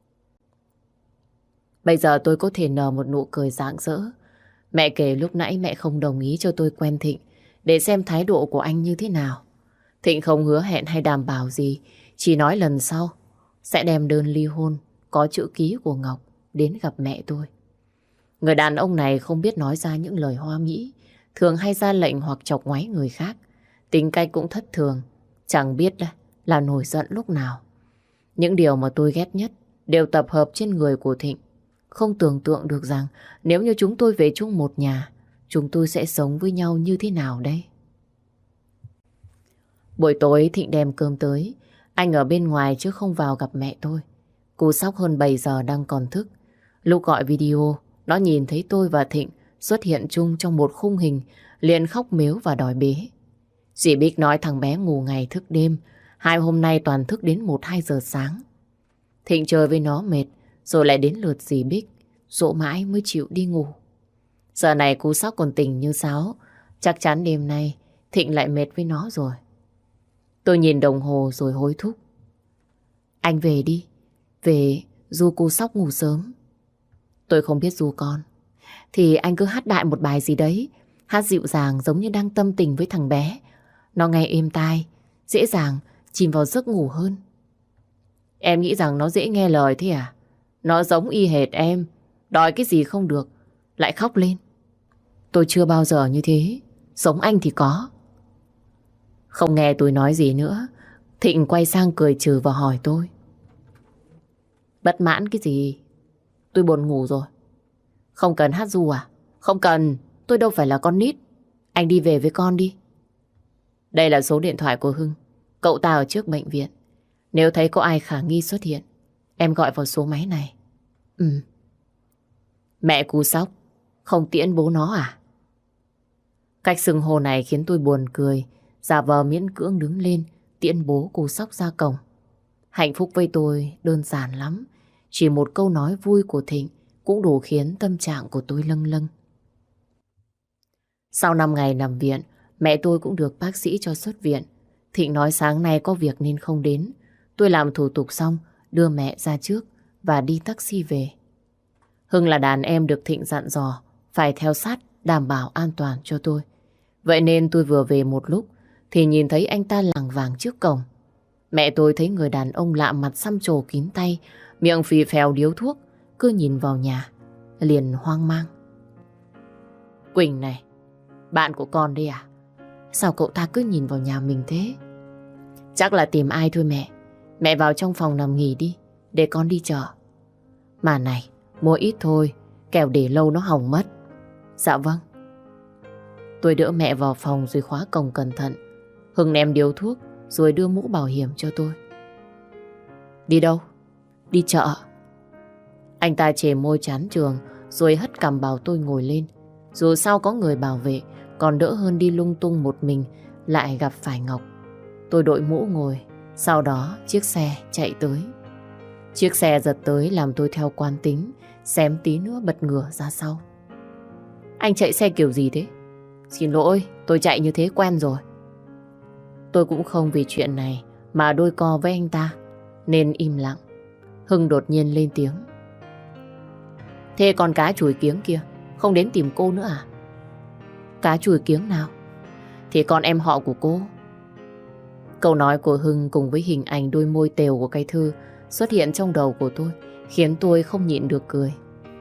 A: Bây giờ tôi có thể nở một nụ cười rạng rỡ. Mẹ kể lúc nãy mẹ không đồng ý cho tôi quen Thịnh, để xem thái độ của anh như thế nào. Thịnh không hứa hẹn hay đảm bảo gì, chỉ nói lần sau sẽ đem đơn ly hôn có chữ ký của Ngọc đến gặp mẹ tôi. Người đàn ông này không biết nói ra những lời hoa mỹ, thường hay ra lệnh hoặc chọc ngoáy người khác. Tính cách cũng thất thường, chẳng biết là nổi giận lúc nào. Những điều mà tôi ghét nhất đều tập hợp trên người của Thịnh. Không tưởng tượng được rằng nếu như chúng tôi về chung một nhà, chúng tôi sẽ sống với nhau như thế nào đây? Buổi tối Thịnh đem cơm tới. Anh ở bên ngoài chứ không vào gặp mẹ tôi. Cô Sóc hơn 7 giờ đang còn thức. Lúc gọi video, nó nhìn thấy tôi và Thịnh xuất hiện chung trong một khung hình, liền khóc mếu và đòi bế. Dì Bích nói thằng bé ngủ ngày thức đêm, 2 hôm nay toàn thức đến 1-2 giờ sáng. Thịnh chơi với nó mệt, rồi lại đến lượt dì Bích, dỗ mãi mới chịu đi ngủ. Giờ này cô Sóc còn tỉnh như sáo, chắc chắn đêm nay Thịnh lại mệt với nó rồi. Tôi nhìn đồng hồ rồi hối thúc. Anh về đi, về ru cô Sóc ngủ sớm. Tôi không biết ru con, thì anh cứ hát đại một bài gì đấy, hát dịu dàng giống như đang tâm tình với thằng bé. Nó nghe êm tai, dễ dàng chìm vào giấc ngủ hơn. Em nghĩ rằng nó dễ nghe lời thế à? Nó giống y hệt em, đòi cái gì không được lại khóc lên. Tôi chưa bao giờ như thế. Giống anh thì có. Không nghe tôi nói gì nữa, Thịnh quay sang cười trừ và hỏi tôi. Bất mãn cái gì? Tôi buồn ngủ rồi. Không cần hát ru à? Không cần, tôi đâu phải là con nít. Anh đi về với con đi. Đây là số điện thoại của Hưng. Cậu ta ở trước bệnh viện. Nếu thấy có ai khả nghi xuất hiện, em gọi vào số máy này. Ừ. Mẹ cú sốc, không tiễn bố nó à? Cách xưng hô này khiến tôi buồn cười, giả vờ miễn cưỡng đứng lên, tiễn bố cú sốc ra cổng. Hạnh phúc với tôi đơn giản lắm. Chỉ một câu nói vui của Thịnh cũng đủ khiến tâm trạng của tôi lâng lâng. Sau 5 ngày nằm viện, mẹ tôi cũng được bác sĩ cho xuất viện. Thịnh nói sáng nay có việc nên không đến. Tôi làm thủ tục xong, đưa mẹ ra trước và đi taxi về. Hưng là đàn em được Thịnh dặn dò phải theo sát đảm bảo an toàn cho tôi. Vậy nên tôi vừa về một lúc thì nhìn thấy anh ta lảng vảng trước cổng. Mẹ tôi thấy người đàn ông lạ mặt xăm trổ kín tay, miệng phì phèo điếu thuốc, cứ nhìn vào nhà, liền hoang mang. Quỳnh này, bạn của con đây à? Sao cậu ta cứ nhìn vào nhà mình thế? Chắc là tìm ai thôi mẹ. Mẹ vào trong phòng nằm nghỉ đi, để con đi chợ. Mà này, mua ít thôi, kẻo để lâu nó hỏng mất. Dạ vâng. Tôi đỡ mẹ vào phòng rồi khóa cổng cẩn thận. Hưng ném điếu thuốc rồi đưa mũ bảo hiểm cho tôi. Đi đâu? Đi chợ. Anh ta chề môi chán trường rồi hất cằm bảo tôi ngồi lên. Dù sao có người bảo vệ, còn đỡ hơn đi lung tung một mình lại gặp phải Ngọc. Tôi đội mũ ngồi, sau đó chiếc xe chạy tới. Chiếc xe giật tới làm tôi theo quán tính, xém tí nữa bật ngửa ra sau. Anh chạy xe kiểu gì thế? Xin lỗi, tôi chạy như thế quen rồi. Tôi cũng không vì chuyện này mà đôi co với anh ta, nên im lặng. Hưng đột nhiên lên tiếng. Thế con cá chùi kiếng kia không đến tìm cô nữa à? Cá chùi kiếng nào? Thì con em họ của cô. Câu nói của Hưng cùng với hình ảnh đôi môi tều của cái Thư xuất hiện trong đầu của tôi, khiến tôi không nhịn được cười.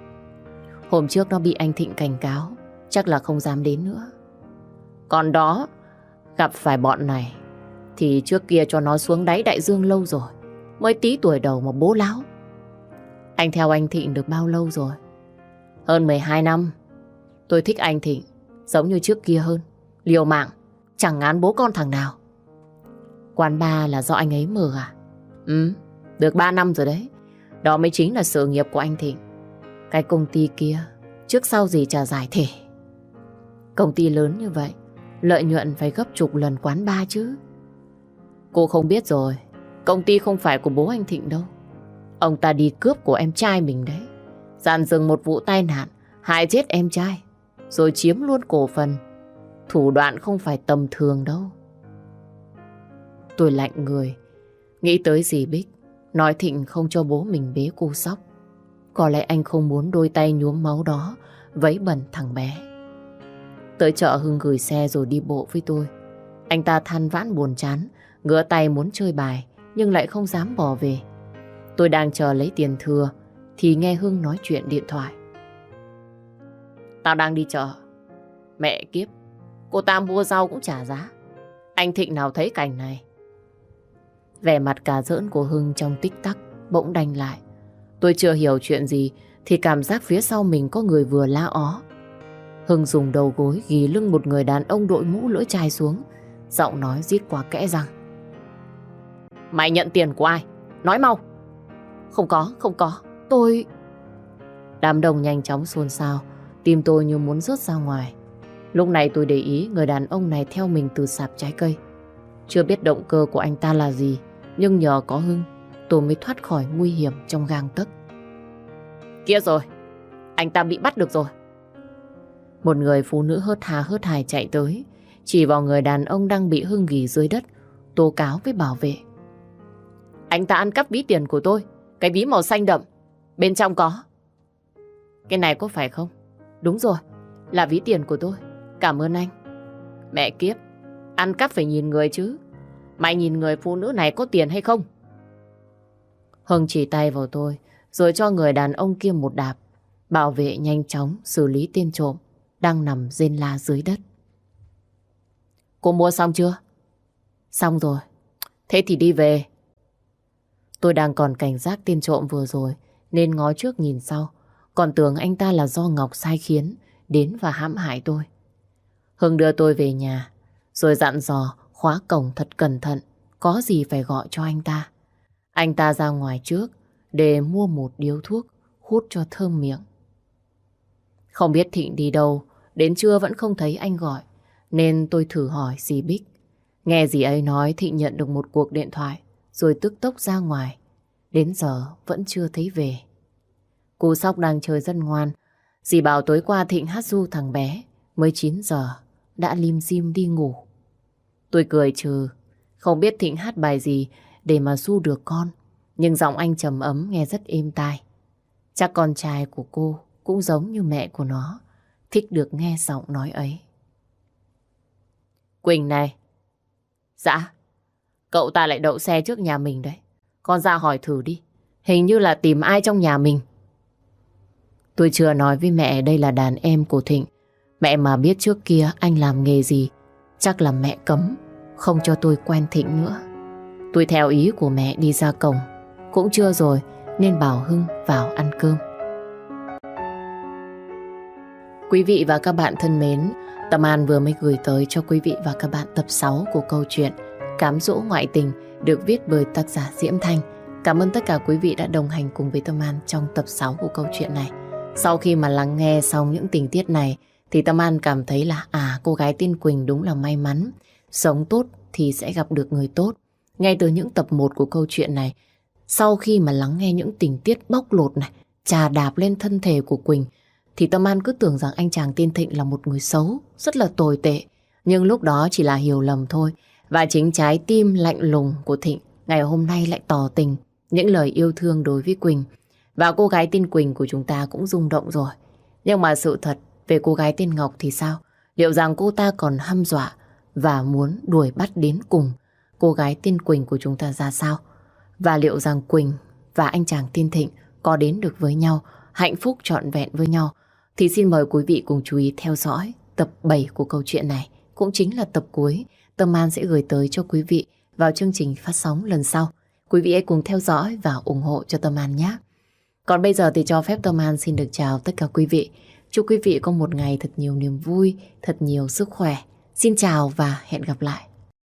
A: Hôm trước nó bị anh Thịnh cảnh cáo, chắc là không dám đến nữa. Còn đó, gặp phải bọn này thì trước kia cho nó xuống đáy đại dương lâu rồi. Mới tí tuổi đầu mà bố láo. Anh theo anh Thịnh được bao lâu rồi? Hơn 12 năm. Tôi thích anh Thịnh giống như trước kia hơn. Liều mạng, chẳng ngán bố con thằng nào. Quán bar là do anh ấy mở à? Ừ, được 3 năm rồi đấy. Đó mới chính là sự nghiệp của anh Thịnh. Cái công ty kia trước sau gì chả giải thể. Công ty lớn như vậy, lợi nhuận phải gấp chục lần quán bar chứ. Cô không biết rồi, công ty không phải của bố anh Thịnh đâu. Ông ta đi cướp của em trai mình đấy. Dàn dừng một vụ tai nạn, hại chết em trai, rồi chiếm luôn cổ phần. Thủ đoạn không phải tầm thường đâu. Tôi lạnh người, nghĩ tới dì Bích nói Thịnh không cho bố mình bế cô sóc. Có lẽ anh không muốn đôi tay nhuốm máu đó vấy bẩn thằng bé. Tới chợ Hưng gửi xe rồi đi bộ với tôi. Anh ta than vãn buồn chán, ngửa tay muốn chơi bài nhưng lại không dám bỏ về. Tôi đang chờ lấy tiền thừa thì nghe Hưng nói chuyện điện thoại. Tao đang đi chợ. Mẹ kiếp, cô ta mua rau cũng trả giá. Anh Thịnh nào thấy cảnh này. Vẻ mặt cà rỡn của Hưng trong tích tắc bỗng đanh lại. Tôi chưa hiểu chuyện gì thì cảm giác phía sau mình có người vừa la ó. Hưng dùng đầu gối ghì lưng một người đàn ông đội mũ lưỡi chai xuống, giọng nói rít qua kẽ răng. Mày nhận tiền của ai? Nói mau. Không có, tôi... Đám đông nhanh chóng xôn xao, tim tôi như muốn rớt ra ngoài. Lúc này tôi để ý người đàn ông này theo mình từ sạp trái cây. Chưa biết động cơ của anh ta là gì, nhưng nhờ có Hưng, tôi mới thoát khỏi nguy hiểm trong gang tấc. Kia rồi, anh ta bị bắt được rồi. Một người phụ nữ hớt hải chạy tới, chỉ vào người đàn ông đang bị Hưng ghì dưới đất, tố cáo với bảo vệ. Anh ta ăn cắp ví tiền của tôi, cái ví màu xanh đậm, bên trong có. Cái này có phải không? Đúng rồi, là ví tiền của tôi. Cảm ơn anh. Mẹ kiếp, ăn cắp phải nhìn người chứ. Mày nhìn người phụ nữ này có tiền hay không? Hưng chỉ tay vào tôi, rồi cho người đàn ông kia một đạp. Bảo vệ nhanh chóng xử lý tên trộm. đang nằm rên la dưới đất. Cô mua xong chưa? Xong rồi. Thế thì đi về. Tôi đang còn cảnh giác tên trộm vừa rồi nên ngó trước nhìn sau, còn tưởng anh ta là do Ngọc sai khiến đến và hãm hại tôi. Hưng đưa tôi về nhà rồi dặn dò khóa cổng thật cẩn thận, có gì phải gọi cho anh ta. Anh ta ra ngoài trước để mua một điếu thuốc hút cho thơm miệng. Không biết Thịnh đi đâu, đến trưa vẫn không thấy anh gọi, nên tôi thử hỏi dì Bích. Nghe dì ấy nói Thịnh nhận được một cuộc điện thoại rồi tức tốc ra ngoài. Đến giờ vẫn chưa thấy về. Cô Sóc đang chơi rất ngoan. Dì bảo tối qua Thịnh hát ru thằng bé, mới 9 giờ đã lim dim đi ngủ. Tôi cười trừ, không biết Thịnh hát bài gì để mà ru được con, nhưng giọng anh trầm ấm nghe rất êm tai. Chắc con trai của cô cũng giống như mẹ của nó, thích được nghe giọng nói ấy. Quỳnh này. Dạ. Cậu ta lại đậu xe trước nhà mình đấy. Con ra hỏi thử đi. Hình như là tìm ai trong nhà mình. Tôi chưa nói với mẹ đây là đàn em của Thịnh. Mẹ mà biết trước kia anh làm nghề gì, chắc là mẹ cấm không cho tôi quen Thịnh nữa. Tôi theo ý của mẹ đi ra cổng. Cũng trưa rồi nên bảo Hưng vào ăn cơm. Quý vị và các bạn thân mến, Tâm An vừa mới gửi tới cho quý vị và các bạn tập 6 của câu chuyện Cám dỗ ngoại tình được viết bởi tác giả Diễm Thanh. Cảm ơn tất cả quý vị đã đồng hành cùng với Tâm An trong tập 6 của câu chuyện này. Sau khi mà lắng nghe xong những tình tiết này thì Tâm An cảm thấy là cô gái tên Quỳnh đúng là may mắn. Sống tốt thì sẽ gặp được người tốt. Ngay từ những tập 1 của câu chuyện này, sau khi mà lắng nghe những tình tiết bóc lột này, chà đạp lên thân thể của Quỳnh, thì Tâm An cứ tưởng rằng anh chàng tên Thịnh là một người xấu, rất là tồi tệ. Nhưng lúc đó chỉ là hiểu lầm thôi. Và chính trái tim lạnh lùng của Thịnh ngày hôm nay lại tỏ tình những lời yêu thương đối với Quỳnh. Và cô gái tên Quỳnh của chúng ta cũng rung động rồi. Nhưng mà sự thật về cô gái tên Ngọc thì sao? Liệu rằng cô ta còn hăm dọa và muốn đuổi bắt đến cùng cô gái tên Quỳnh của chúng ta ra sao? Và liệu rằng Quỳnh và anh chàng tên Thịnh có đến được với nhau, hạnh phúc trọn vẹn với nhau? Thì xin mời quý vị cùng chú ý theo dõi tập 7 của câu chuyện này. Cũng chính là tập cuối Tâm An sẽ gửi tới cho quý vị vào chương trình phát sóng lần sau. Quý vị hãy cùng theo dõi và ủng hộ cho Tâm An nhé. Còn bây giờ thì cho phép Tâm An xin được chào tất cả quý vị. Chúc quý vị có một ngày thật nhiều niềm vui, thật nhiều sức khỏe. Xin chào và hẹn gặp lại.